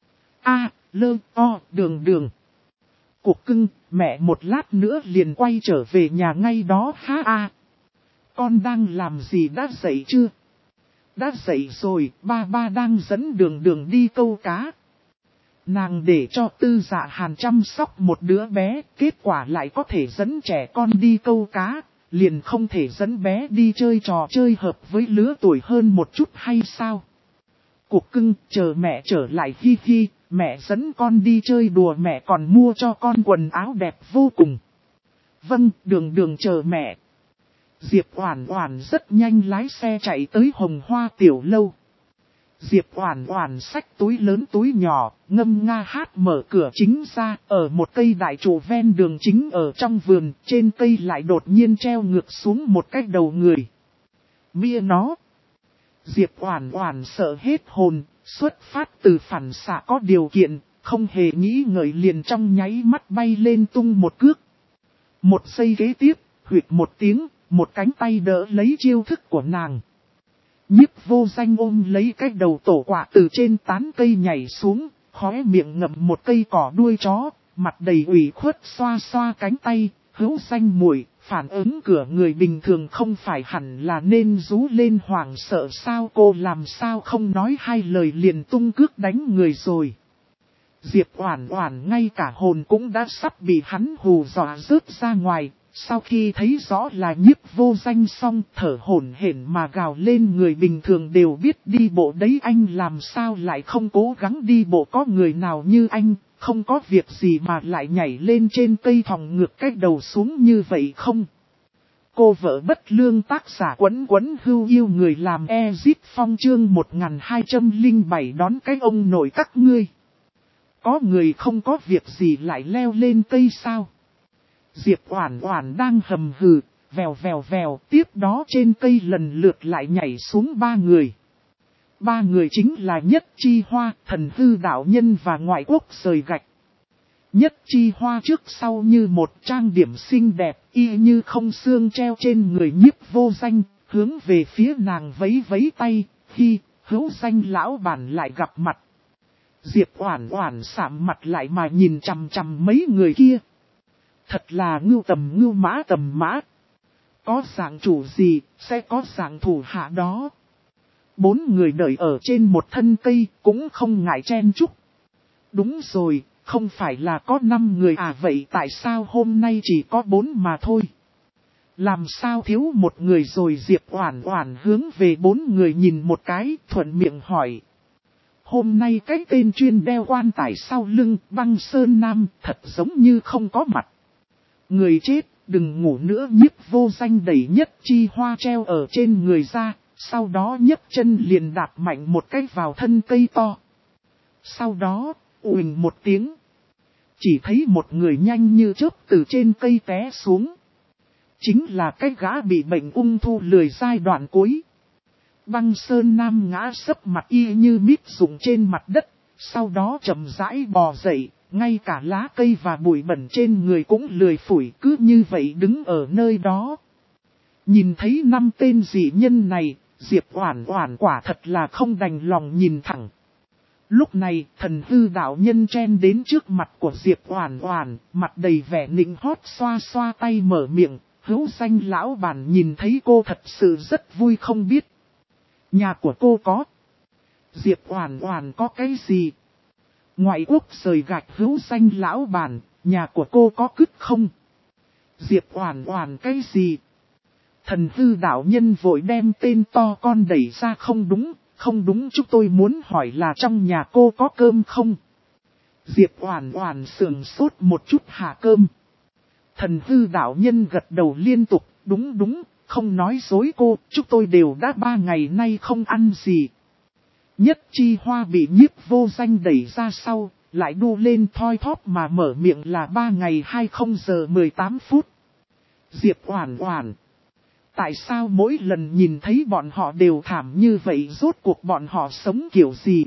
Đường Đường. Cục cưng, mẹ một lát nữa liền quay trở về nhà ngay đó ha. Con đang làm gì, đã dậy chưa? Đã dậy rồi, ba đang dẫn Đường Đường đi câu cá. Nàng để cho Tư Dạ Hàn chăm sóc một đứa bé, kết quả lại có thể dẫn trẻ con đi câu cá, liền không thể dẫn bé đi chơi trò chơi hợp với lứa tuổi hơn một chút hay sao? Cục cưng, chờ mẹ trở lại hi hi, mẹ dẫn con đi chơi đùa, mẹ còn mua cho con quần áo đẹp vô cùng. Vâng, Đường Đường chờ mẹ. Diệp Oản Oản rất nhanh lái xe chạy tới Hồng Hoa Tiểu Lâu. Diệp Oản Oản xách túi lớn túi nhỏ, ngâm nga hát mở cửa chính ra, ở một cây đại trụ ven đường chính ở trong vườn, trên cây lại đột nhiên treo ngược xuống một cái đầu người. Mia nó! Diệp Oản Oản sợ hết hồn, xuất phát từ phản xạ có điều kiện, không hề nghĩ ngợi liền trong nháy mắt bay lên tung một cước. Một giây kế tiếp, huỵch một tiếng, một cánh tay đỡ lấy chiêu thức của nàng. Nhiếp Vô Danh ôm lấy cái đầu tổ quạ từ trên tán cây nhảy xuống, khóe miệng ngậm một cây cỏ đuôi chó, mặt đầy ủy khuất xoa xoa cánh tay, Hữu Danh muội, phản ứng cửa người bình thường không phải hẳn là nên rú lên hoảng sợ sao, cô làm sao không nói hai lời liền tung cước đánh người rồi. Diệp Oản Oản ngay cả hồn cũng đã sắp bị hắn hù dọa rớt ra ngoài, sau khi thấy rõ là Nhiếp Vô Danh xong thở hổn hển mà gào lên, người bình thường đều biết đi bộ đấy, anh làm sao lại không cố gắng đi bộ, có người nào như anh, không có việc gì mà lại nhảy lên trên cây thòng ngược cái đầu xuống như vậy không? Cô vợ bất lương, tác giả Quấn Quấn Hưu Yêu người làm Ezit Phong, chương 1207 đón cái ông nội các ngươi. Có người không có việc gì lại leo lên cây sao? Diệp Oản Oản đang hầm hừ, vèo vèo vèo, tiếp đó trên cây lần lượt lại nhảy xuống 3 người. 3 người chính là Nhất Chi Hoa, Thần Hư đạo nhân và Ngoại Quốc Sời Gạch. Nhất Chi Hoa trước sau như một trang điểm xinh đẹp, y như không xương treo trên người Nhiếp Vô Danh, hướng về phía nàng vẫy vẫy tay, khi Hữu Danh lão bản lại gặp mặt. Diệp Oản Oản sạm mặt lại mà nhìn chằm chằm mấy người kia. Thật là ngưu tầm mã. Có dạng chủ gì, sẽ có dạng thủ hạ đó. 4 người đợi ở trên một thân cây, cũng không ngại chen chúc. Đúng rồi, không phải là có 5 người à, vậy tại sao hôm nay chỉ có 4 mà thôi? Làm sao thiếu một người rồi? Diệp Oản Oản hướng về 4 người nhìn một cái, thuận miệng hỏi. Hôm nay cái tên chuyên đeo quan tài sau lưng, Băng Sơn Nam, thật giống như không có mặt. Người chết, đừng ngủ nữa. Nhiếp Vô Danh đẩy Nhất Chi Hoa treo ở trên người ra, sau đó nhấc chân liền đạp mạnh một cái vào thân cây to. Sau đó, uỳnh một tiếng. Chỉ thấy một người nhanh như chớp từ trên cây té xuống. Chính là cái gã bị bệnh ung thư lười giai đoạn cuối. Băng Sơn Nam ngã sấp mặt y như mít rụng trên mặt đất, sau đó chậm rãi bò dậy, ngay cả lá cây và bụi bẩn trên người cũng lười phủi, cứ như vậy đứng ở nơi đó. Nhìn thấy 5 tên dị nhân này, Diệp Oản Oản quả thật là không đành lòng nhìn thẳng. Lúc này, Thần Hư đạo nhân chen đến trước mặt của Diệp Oản Oản, mặt đầy vẻ nịnh hót, xoa xoa tay mở miệng, Hữu Danh lão bản nhìn thấy cô thật sự rất vui, không biết nhà của cô có. Diệp Oản Oản có cái gì? Ngoại Quốc Sời Gạch, Hữu Danh lão bản, nhà của cô có cứt không? Diệp Oản Oản cái gì? Thần Hư đạo nhân vội đem tên to con đẩy ra, không đúng, chúng tôi muốn hỏi là trong nhà cô có cơm không? Diệp Oản Oản sững sốt một chút, hạ cơm. Thần Hư đạo nhân gật đầu liên tục, đúng, không nói dối cô, chúng tôi đều đã 3 ngày nay không ăn gì. Nhất Chi Hoa bị Nhiếp Vô Danh đẩy ra sau, lại đu lên thoi thóp mà mở miệng là 3 ngày 20 giờ 18 phút. Diệp Oản Oản, tại sao mỗi lần nhìn thấy bọn họ đều thảm như vậy, rốt cuộc bọn họ sống kiểu gì?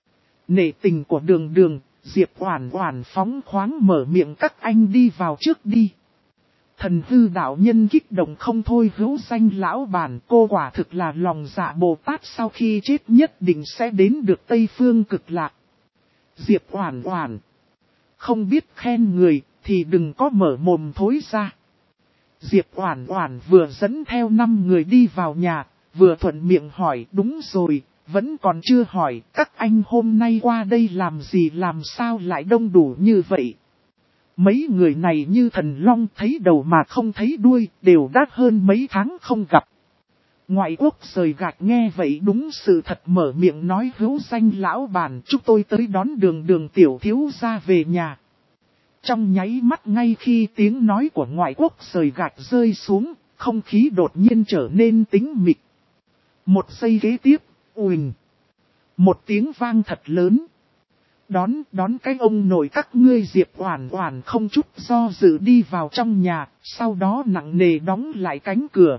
Nể tình của Đường Đường, Diệp Oản Oản phóng khoáng mở miệng, các anh đi vào trước đi. Thần Hư đạo nhân kích động không thôi, Hữu Danh lão bản, cô quả thực là lòng dạ Bồ Tát, sau khi chết nhất định sẽ đến được Tây Phương Cực Lạc. Diệp Oản Oản, không biết khen người thì đừng có mở mồm thối ra. Diệp Oản Oản vừa dẫn theo 5 người đi vào nhà, vừa thuận miệng hỏi, đúng rồi, vẫn còn chưa hỏi, các anh hôm nay qua đây làm gì, làm sao lại đông đủ như vậy? Mấy người này như thần long thấy đầu mà không thấy đuôi, đều đã hơn mấy tháng không gặp. Ngoại Quốc Sời Gạch nghe vậy đúng sự thật mở miệng nói, Hữu Danh lão bản, chúng tôi tới đón Đường Đường tiểu thiếu gia về nhà. Trong nháy mắt, ngay khi tiếng nói của Ngoại Quốc Sời Gạch rơi xuống, không khí đột nhiên trở nên tĩnh mịch. Một giây kế tiếp, uỳnh, một tiếng vang thật lớn. Đón cái ông nội các ngươi. Diệp Oản Oản không chút do dự đi vào trong nhà, sau đó nặng nề đóng lại cánh cửa.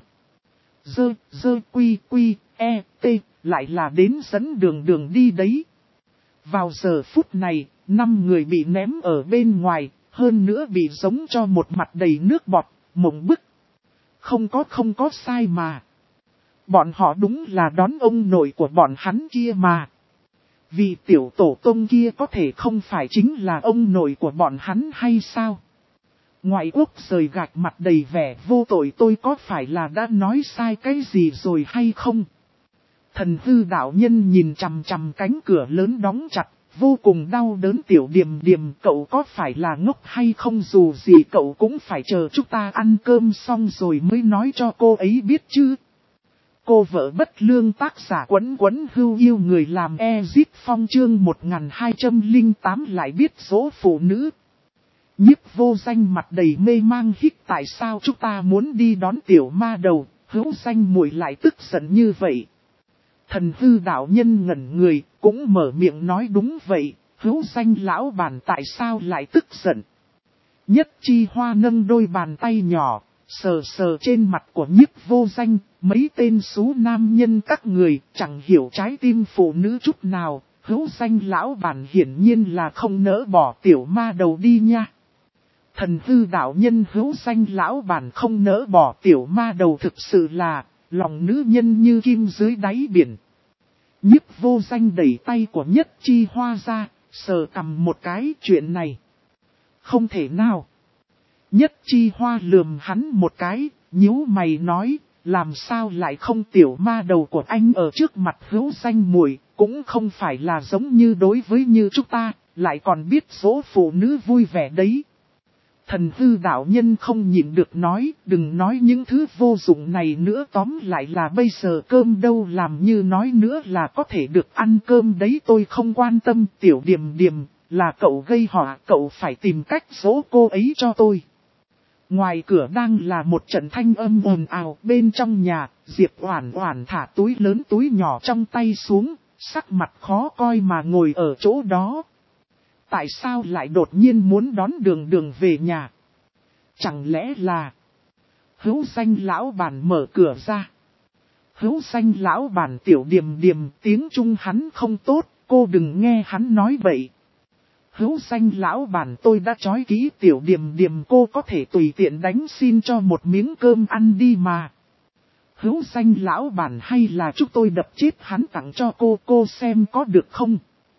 Quy, lại là đến dẫn Đường Đường đi đấy. Vào giờ phút này, 5 người bị ném ở bên ngoài, hơn nữa bị giống cho một mặt đầy nước bọt, mộng bức. Không có sai mà. Bọn họ đúng là đón ông nội của bọn hắn kia mà. Vì tiểu tổ tông kia có thể không phải chính là ông nội của bọn hắn hay sao? Ngoại quốc rời gạch mặt đầy vẻ vô tội, tôi có phải là đã nói sai cái gì rồi hay không? Thần hư đạo nhân nhìn chằm chằm cánh cửa lớn đóng chặt, vô cùng đau đớn. Tiểu Điềm Điềm, cậu có phải là ngốc hay không? Dù gì cậu cũng phải chờ chúng ta ăn cơm xong rồi mới nói cho cô ấy biết chứ. Cô vợ bất lương, tác giả Quấn Quấn Hưu Yêu người làm Ezit Phong, chương 1208 lại biết dỗ phụ nữ. Nhiếp Vô Danh mặt đầy mê mang hít, tại sao chúng ta muốn đi đón tiểu ma đầu, Hữu Danh muội lại tức giận như vậy? Thần hư đạo nhân ngẩn người, cũng mở miệng nói đúng vậy, Hữu Danh lão bản tại sao lại tức giận? Nhất Chi Hoa nâng đôi bàn tay nhỏ, sờ sờ trên mặt của Nhiếp Vô Danh, mấy tên xú nam nhân các người chẳng hiểu trái tim phụ nữ chút nào, Hữu Danh lão bản hiển nhiên là không nỡ bỏ tiểu ma đầu đi nha. Thần hư đạo nhân, Hữu Danh lão bản không nỡ bỏ tiểu ma đầu, thực sự là lòng nữ nhân như kim dưới đáy biển. Nhiếp Vô Danh đẩy tay của Nhất Chi Hoa ra, sờ cầm một cái, chuyện này không thể nào. Nhất Chi Hoa lườm hắn một cái, nhíu mày nói, làm sao lại không? Tiểu ma đầu của anh ở trước mặt Hữu Danh muội cũng không phải là giống như đối với như chúng ta, lại còn biết dỗ phụ nữ vui vẻ đấy. Thần hư đạo nhân không nhịn được nói, đừng nói những thứ vô dụng này nữa, tóm lại là bây giờ cơm đâu làm như nói nữa là có thể được ăn cơm đấy. Tôi không quan tâm. Tiểu Điềm Điềm, là cậu gây họa, cậu phải tìm cách dỗ cô ấy cho tôi. Ngoài cửa đang là một trận thanh âm ồn ào. Bên trong nhà, Diệp Oản Oản thả túi lớn túi nhỏ trong tay xuống, sắc mặt khó coi mà ngồi ở chỗ đó. Tại sao lại đột nhiên muốn đón Đường Đường về nhà? Chẳng lẽ là Hữu Danh lão bản mở cửa ra? Hữu Danh lão bản, Tiểu Điềm Điềm, tiếng Trung hắn không tốt, cô đừng nghe hắn nói bậy. Hữu Danh lão bản, tôi đã trói kỹ Tiểu Điềm Điềm, cô có thể tùy tiện đánh xin cho một miếng cơm ăn đi mà. Hữu Danh lão bản, hay là chúng tôi đập chết hắn tặng cho cô xem có được không?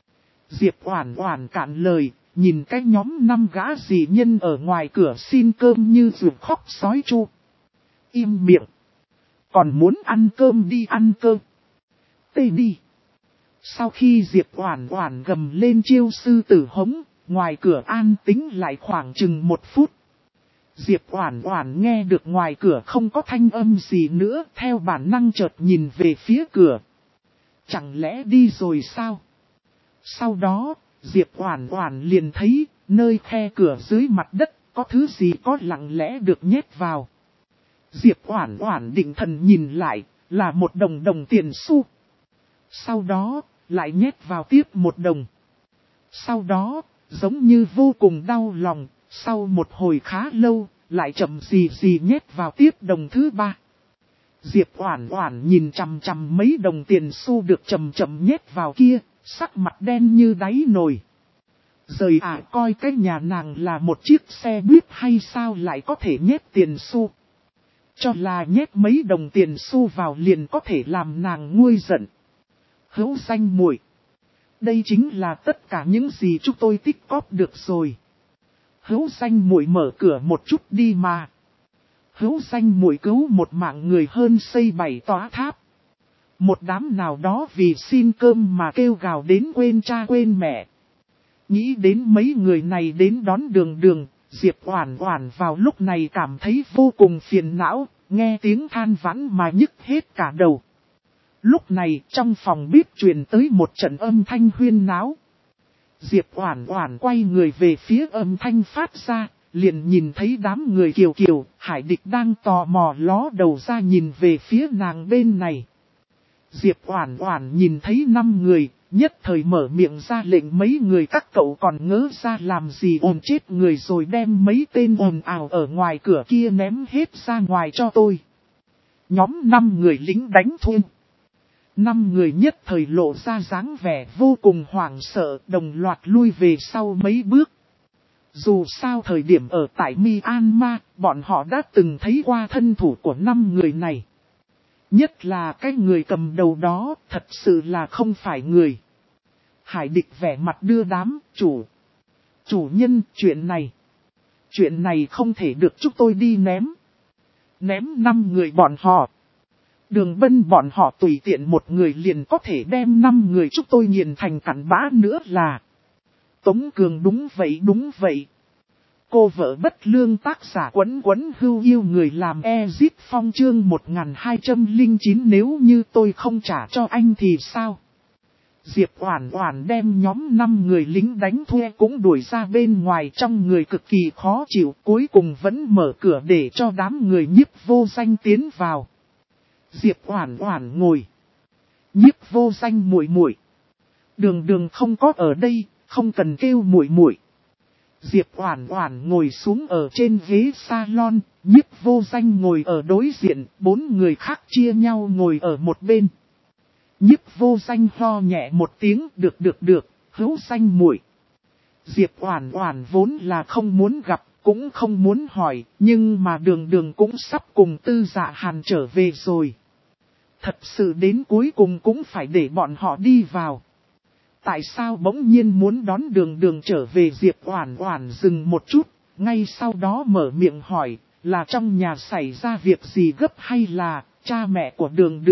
Diệp Oản Oản cạn lời, nhìn cái nhóm 5 gã dị nhân ở ngoài cửa xin cơm như ruột khóc sói chu. Im miệng. Còn muốn ăn cơm đi ăn cơm. Tê đi. Sau khi Diệp Oản Oản gầm lên chiêu sư tử hống, ngoài cửa an tĩnh lại khoảng chừng 1 phút. Diệp Oản Oản nghe được ngoài cửa không có thanh âm gì nữa, theo bản năng chợt nhìn về phía cửa. Chẳng lẽ đi rồi sao? Sau đó, Diệp Oản Oản liền thấy, nơi khe cửa dưới mặt đất, có thứ gì có lặng lẽ được nhét vào. Diệp Oản Oản định thần nhìn lại, là một đồng tiền xu. Sau đó, lại nhét vào tiếp 1 đồng. Sau đó, giống như vô cùng đau lòng, sau một hồi khá lâu, lại chậm gì nhét vào tiếp đồng thứ 3. Diệp Oản Oản nhìn chằm chằm mấy đồng tiền xu được chậm nhét vào kia, sắc mặt đen như đáy nồi. Rời coi cái nhà nàng là một chiếc xe buýt hay sao lại có thể nhét tiền xu. Cho là nhét mấy đồng tiền xu vào liền có thể làm nàng nguôi giận. Hữu Danh muội, đây chính là tất cả những gì chúng tôi tích cóp được rồi. Hữu Danh muội mở cửa một chút đi mà. Hữu Danh muội cứu một mạng người hơn xây 7 tòa tháp. Một đám nào đó vì xin cơm mà kêu gào đến quên cha quên mẹ. Nghĩ đến mấy người này đến đón Đường Đường, Diệp Oản Oản vào lúc này cảm thấy vô cùng phiền não, nghe tiếng than vãn mà nhức hết cả đầu. Lúc này trong phòng bếp truyền tới một trận âm thanh huyên náo. Diệp Oản Oản quay người về phía âm thanh phát ra, liền nhìn thấy đám người Kiều Kiều, Hải Địch đang tò mò ló đầu ra nhìn về phía nàng bên này. Diệp Oản Oản nhìn thấy 5 người, nhất thời mở miệng ra lệnh mấy người các cậu còn ngớ ra làm gì ồn chết người rồi đem mấy tên ồn ào ở ngoài cửa kia ném hết ra ngoài cho tôi. Nhóm 5 người lính đánh thuê. 5 người nhất thời lộ ra dáng vẻ vô cùng hoảng sợ, đồng loạt lui về sau mấy bước. Dù sao thời điểm ở tại Myanmar, bọn họ đã từng thấy qua thân thủ của 5 người này. Nhất là cái người cầm đầu đó, thật sự là không phải người. Hải Địch vẻ mặt đưa đám, chủ nhân, chuyện này. Chuyện này không thể được chúng tôi đi ném. Ném 5 người bọn họ. Đường Bân bọn họ tùy tiện một người liền có thể đem 5 người chúng tôi nghiền thành cặn bã nữa là. Tống Cường đúng vậy. Cô vợ bất lương tác giả Quấn Hưu yêu người làm Ezit Phong chương 1209 nếu như tôi không trả cho anh thì sao? Diệp Oản Oản đem nhóm 5 người lính đánh thuê cũng đuổi ra bên ngoài trong người cực kỳ khó chịu, cuối cùng vẫn mở cửa để cho đám người Nhiếp Vô Danh tiến vào. Diệp Oản Oản ngồi. Nhiếp Vô Danh muội muội. Đường không có ở đây, không cần kêu muội muội. Diệp Oản Oản ngồi xuống ở trên ghế salon, Nhiếp Vô Danh ngồi ở đối diện, 4 người khác chia nhau ngồi ở một bên. Nhiếp Vô Danh ho nhẹ một tiếng, được, Hữu Danh muội. Diệp Oản Oản vốn là không muốn gặp, cũng không muốn hỏi, nhưng mà đường cũng sắp cùng Tư Dạ Hàn trở về rồi. Thật sự đến cuối cùng cũng phải để bọn họ đi vào. Tại sao bỗng nhiên muốn đón đường trở về? Diệp Oản Oản dừng một chút, ngay sau đó mở miệng hỏi, là trong nhà xảy ra việc gì gấp hay là cha mẹ của đường?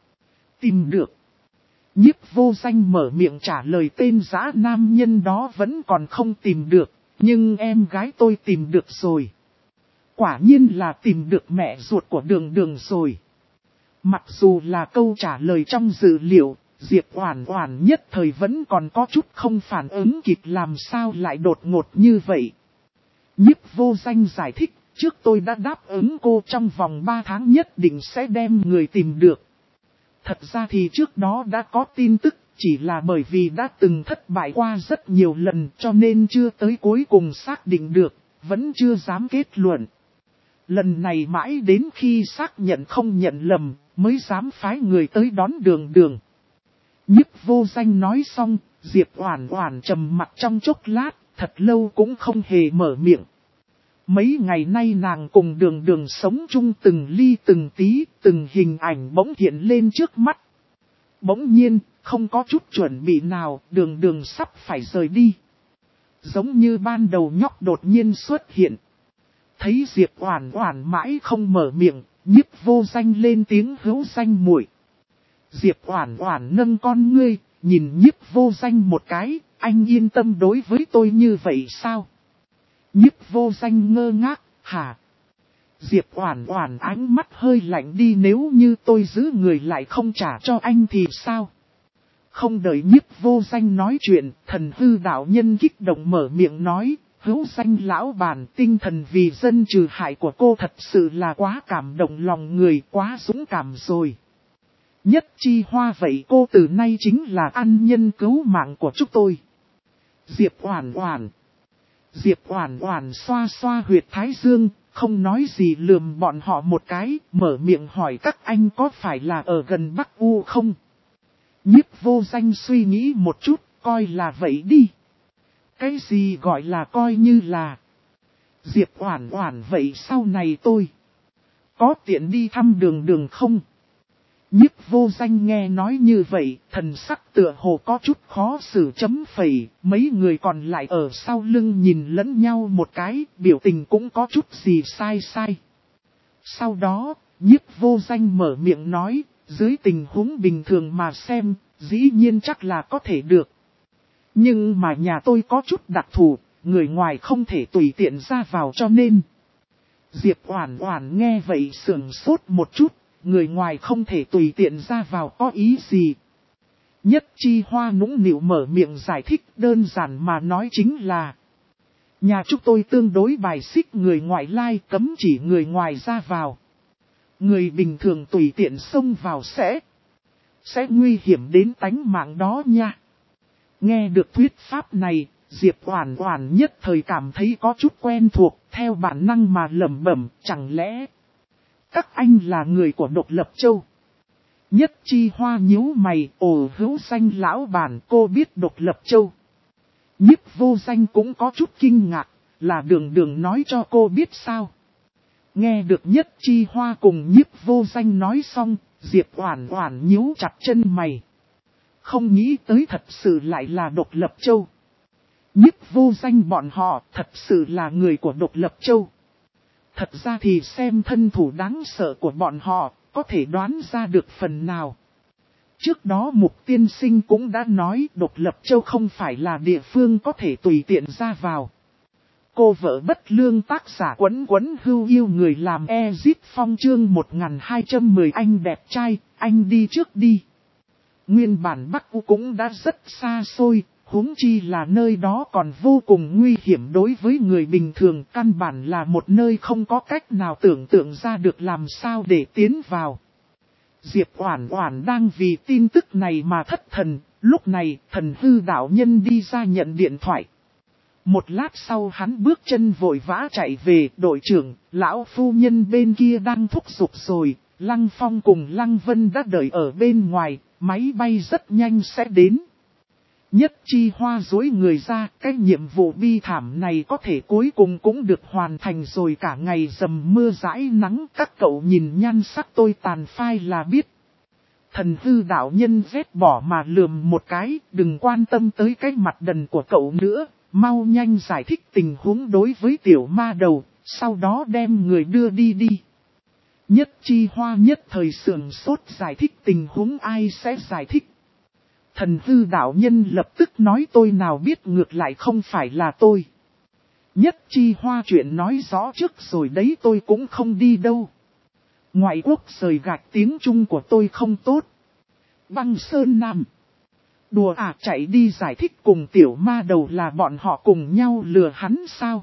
Tìm được. Nhiếp Vô Danh mở miệng trả lời, tên dã nam nhân đó vẫn còn không tìm được, nhưng em gái tôi tìm được rồi. Quả nhiên là tìm được mẹ ruột của đường rồi. Mặc dù là câu trả lời trong dữ liệu, Diệp Oản Oản nhất thời vẫn còn có chút không phản ứng kịp, làm sao lại đột ngột như vậy. Nhiếp Vô Danh giải thích, trước tôi đã đáp ứng cô trong vòng 3 tháng nhất định sẽ đem người tìm được. Thật ra thì trước đó đã có tin tức, chỉ là bởi vì đã từng thất bại qua rất nhiều lần cho nên chưa tới cuối cùng xác định được, vẫn chưa dám kết luận. Lần này mãi đến khi xác nhận không nhận lầm, mới dám phái người tới đón đường. Nhiếp Vô Danh nói xong, Diệp Oản Oản trầm mặc trong chốc lát, thật lâu cũng không hề mở miệng. Mấy ngày nay nàng cùng đường sống chung từng ly từng tí, từng hình ảnh bỗng hiện lên trước mắt. Bỗng nhiên, không có chút chuẩn bị nào, đường sắp phải rời đi. Giống như ban đầu nhóc đột nhiên xuất hiện. Thấy Diệp Oản Oản mãi không mở miệng, Nhiếp Vô Danh lên tiếng, Hữu Danh muội. Diệp Oản Oản nâng con ngươi, nhìn Nhiếp Vô Danh một cái, anh yên tâm đối với tôi như vậy sao? Nhiếp Vô Danh ngơ ngác, hả? Diệp Oản Oản ánh mắt hơi lạnh đi, nếu như tôi giữ người lại không trả cho anh thì sao? Không đợi Nhiếp Vô Danh nói chuyện, Thần Hư đạo nhân kích động mở miệng nói, Hữu Danh lão bản, tinh thần vì dân trừ hại của cô thật sự là quá cảm động lòng người, quá dũng cảm rồi. Nhất Chi Hoa vậy cô từ nay chính là ân nhân cứu mạng của chúng tôi. Diệp Oản Oản xoa xoa huyệt thái dương, không nói gì lườm bọn họ một cái, mở miệng hỏi các anh có phải là ở gần Bắc U không? Nhiếp Vô Danh suy nghĩ một chút, coi là vậy đi. Cái gì gọi là coi như là? Diệp Oản Oản vậy sau này tôi có tiện đi thăm đường không? Nhiếp Vô Danh nghe nói như vậy, thần sắc tựa hồ có chút khó xử chấm phẩy, mấy người còn lại ở sau lưng nhìn lẫn nhau một cái, biểu tình cũng có chút gì sai. Sau đó, Nhiếp Vô Danh mở miệng nói, dưới tình huống bình thường mà xem, dĩ nhiên chắc là có thể được. Nhưng mà nhà tôi có chút đặc thù, người ngoài không thể tùy tiện ra vào cho nên. Diệp Oản Oản nghe vậy sững sốt một chút. Người ngoài không thể tùy tiện ra vào có ý gì? Nhất Chi Hoa nũng nịu mở miệng giải thích, đơn giản mà nói chính là nhà chúng tôi tương đối bài xích người ngoại lai, cấm chỉ người ngoài ra vào. Người bình thường tùy tiện xông vào sẽ nguy hiểm đến tánh mạng đó nha. Nghe được thuyết pháp này, Diệp Oản Oản nhất thời cảm thấy có chút quen thuộc, theo bản năng mà lẩm bẩm, chẳng lẽ các anh là người của Độc Lập Châu? Nhất Chi Hoa nhíu mày, ồ Hữu Danh lão bản, cô biết Độc Lập Châu? Nhiếp Vô Danh cũng có chút kinh ngạc, là đường nói cho cô biết sao? Nghe được Nhất Chi Hoa cùng Nhiếp Vô Danh nói xong, Diệp Oản Oản nhíu chặt chân mày. Không nghĩ tới thật sự lại là Độc Lập Châu. Nhiếp Vô Danh bọn họ thật sự là người của Độc Lập Châu. Thật ra thì xem thân thủ đáng sợ của bọn họ, có thể đoán ra được phần nào. Trước đó Mục Tiên Sinh cũng đã nói Độc Lập Châu không phải là địa phương có thể tùy tiện ra vào. Cô vợ bất lương tác giả Quấn Quấn Hưu yêu người làm Ezit Phong chương 1210 anh đẹp trai, anh đi trước đi. Nguyên bản Bắc U cũng đã rất xa xôi, huống chi là nơi đó còn vô cùng nguy hiểm đối với người bình thường, căn bản là một nơi không có cách nào tưởng tượng ra được làm sao để tiến vào. Diệp Oản Oản đang vì tin tức này mà thất thần, lúc này Thần Hư đạo nhân đi ra nhận điện thoại. Một lát sau hắn bước chân vội vã chạy về, đội trưởng, lão phu nhân bên kia đang thúc giục rồi, Lăng Phong cùng Lăng Vân đã đợi ở bên ngoài, máy bay rất nhanh sẽ đến. Nhất Chi Hoa dối người ra, cái nhiệm vụ bi thảm này có thể cuối cùng cũng được hoàn thành rồi, cả ngày dầm mưa dãi nắng, các cậu nhìn nhan sắc tôi tàn phai là biết. Thần Hư đạo nhân vét bỏ mà lườm một cái, đừng quan tâm tới cái mặt đần của cậu nữa, mau nhanh giải thích tình huống đối với tiểu ma đầu, sau đó đem người đưa đi đi. Nhất Chi Hoa nhất thời sườn sốt giải thích tình huống ai sẽ giải thích. Thần Hư đạo nhân lập tức nói tôi nào biết ngược lại không phải là tôi. Nhất Chi Hoa chuyện nói rõ trước rồi đấy, tôi cũng không đi đâu. Ngoại quốc rời gạch tiếng Trung của tôi không tốt. Băng Sơn Nam. Đùa à, chạy đi giải thích cùng tiểu ma đầu là bọn họ cùng nhau lừa hắn sao?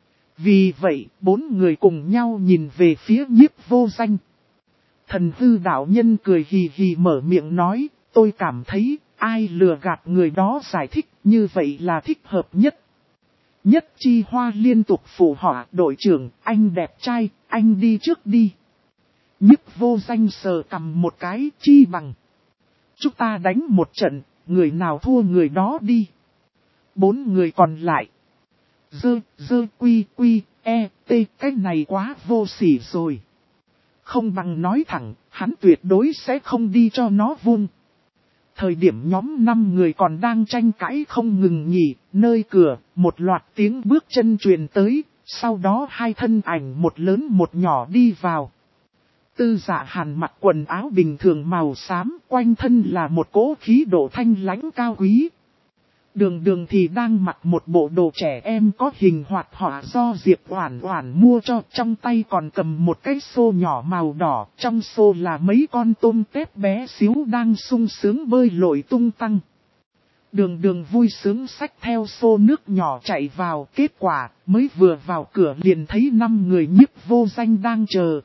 Vì vậy, bốn người cùng nhau nhìn về phía Nhiếp Vô Danh. Thần Hư đạo nhân cười hì hì mở miệng nói, tôi cảm thấy ai lừa gạt người đó giải thích như vậy là thích hợp nhất. Nhất Chi Hoa liên tục phụ họa, đội trưởng, anh đẹp trai, anh đi trước đi. Nhiếp Vô Danh sờ cầm một cái, chi bằng. Chúng ta đánh một trận, người nào thua người đó đi. Bốn người còn lại. Quy, cái này quá vô sỉ rồi. Không bằng nói thẳng, hắn tuyệt đối sẽ không đi cho nó vuông. Thời điểm nhóm 5 người còn đang tranh cãi không ngừng nghỉ, nơi cửa, một loạt tiếng bước chân truyền tới, sau đó hai thân ảnh một lớn một nhỏ đi vào. Tư Dạ Hàn mặc quần áo bình thường màu xám, quanh thân là một cỗ khí độ thanh lãnh cao quý. Đường Đường thì đang mặc một bộ đồ trẻ em có hình hoạt họa do Diệp Oản Oản mua cho, trong tay còn cầm một cái xô nhỏ màu đỏ, trong xô là mấy con tôm tép bé xíu đang sung sướng bơi lội tung tăng. Đường Đường vui sướng xách theo xô nước nhỏ chạy vào, kết quả mới vừa vào cửa liền thấy 5 người Nhiếp Vô Danh đang chờ.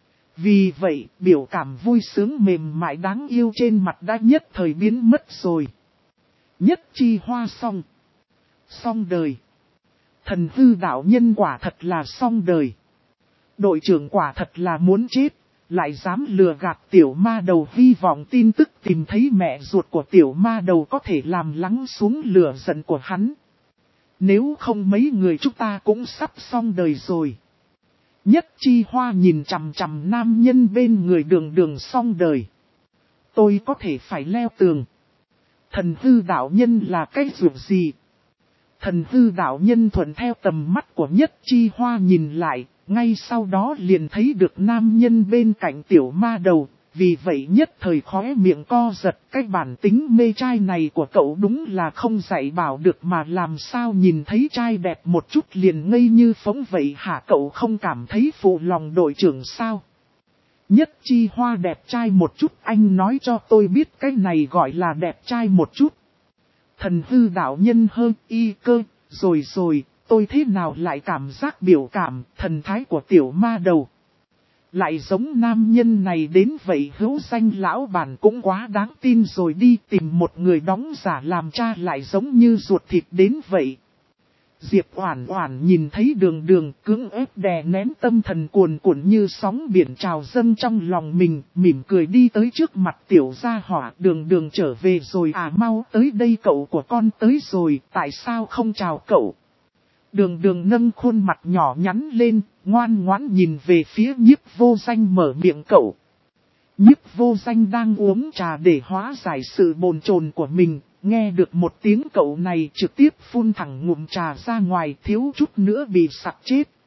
Vì vậy, biểu cảm vui sướng mềm mại đáng yêu trên mặt đã nhất thời biến mất rồi. Nhất Chi Hoa xong. Xong đời. Thần Hư đạo nhân quả thật là xong đời. Đội trưởng quả thật là muốn chết, lại dám lừa gạt tiểu ma đầu, hy vọng tin tức tìm thấy mẹ ruột của tiểu ma đầu có thể làm lắng xuống lửa giận của hắn. Nếu không mấy người chúng ta cũng sắp xong đời rồi. Nhất Chi Hoa nhìn chằm chằm nam nhân bên người Đường Đường xong đời. Tôi có thể phải leo tường. Thần Hư đạo nhân là cái ruột gì? Thần Hư đạo nhân thuận theo tầm mắt của Nhất Chi Hoa nhìn lại, ngay sau đó liền thấy được nam nhân bên cạnh tiểu ma đầu, vì vậy nhất thời khóe miệng co giật. Cái bản tính mê trai này của cậu đúng là không dạy bảo được, mà làm sao nhìn thấy trai đẹp một chút liền ngây như phóng vậy hả? Cậu không cảm thấy phụ lòng đội trưởng sao? Nhất Chi Hoa đẹp trai một chút, anh nói cho tôi biết cái này gọi là đẹp trai một chút. Thần Hư đạo nhân hơi y cơ, rồi, tôi thế nào lại cảm giác biểu cảm, thần thái của tiểu ma đầu. Lại giống nam nhân này đến vậy, hữu danh lão bản cũng quá đáng tin rồi đi, tìm một người đóng giả làm cha lại giống như ruột thịt đến vậy. Diệp Oản Oản nhìn thấy Đường Đường cưỡng ép đè nén tâm thần cuồn cuộn như sóng biển trào dâng trong lòng mình, mỉm cười đi tới trước mặt tiểu gia hỏa. Đường Đường trở về rồi à, mau tới đây, cậu của con tới rồi, tại sao không chào cậu? Đường Đường nâng khuôn mặt nhỏ nhắn lên, ngoan ngoãn nhìn về phía Nhiếp Vô Danh mở miệng cậu. Nhiếp Vô Danh đang uống trà để hóa giải sự bồn chồn của mình, Nghe được một tiếng cậu này trực tiếp phun thẳng ngụm trà ra ngoài, thiếu chút nữa bị sặc chết.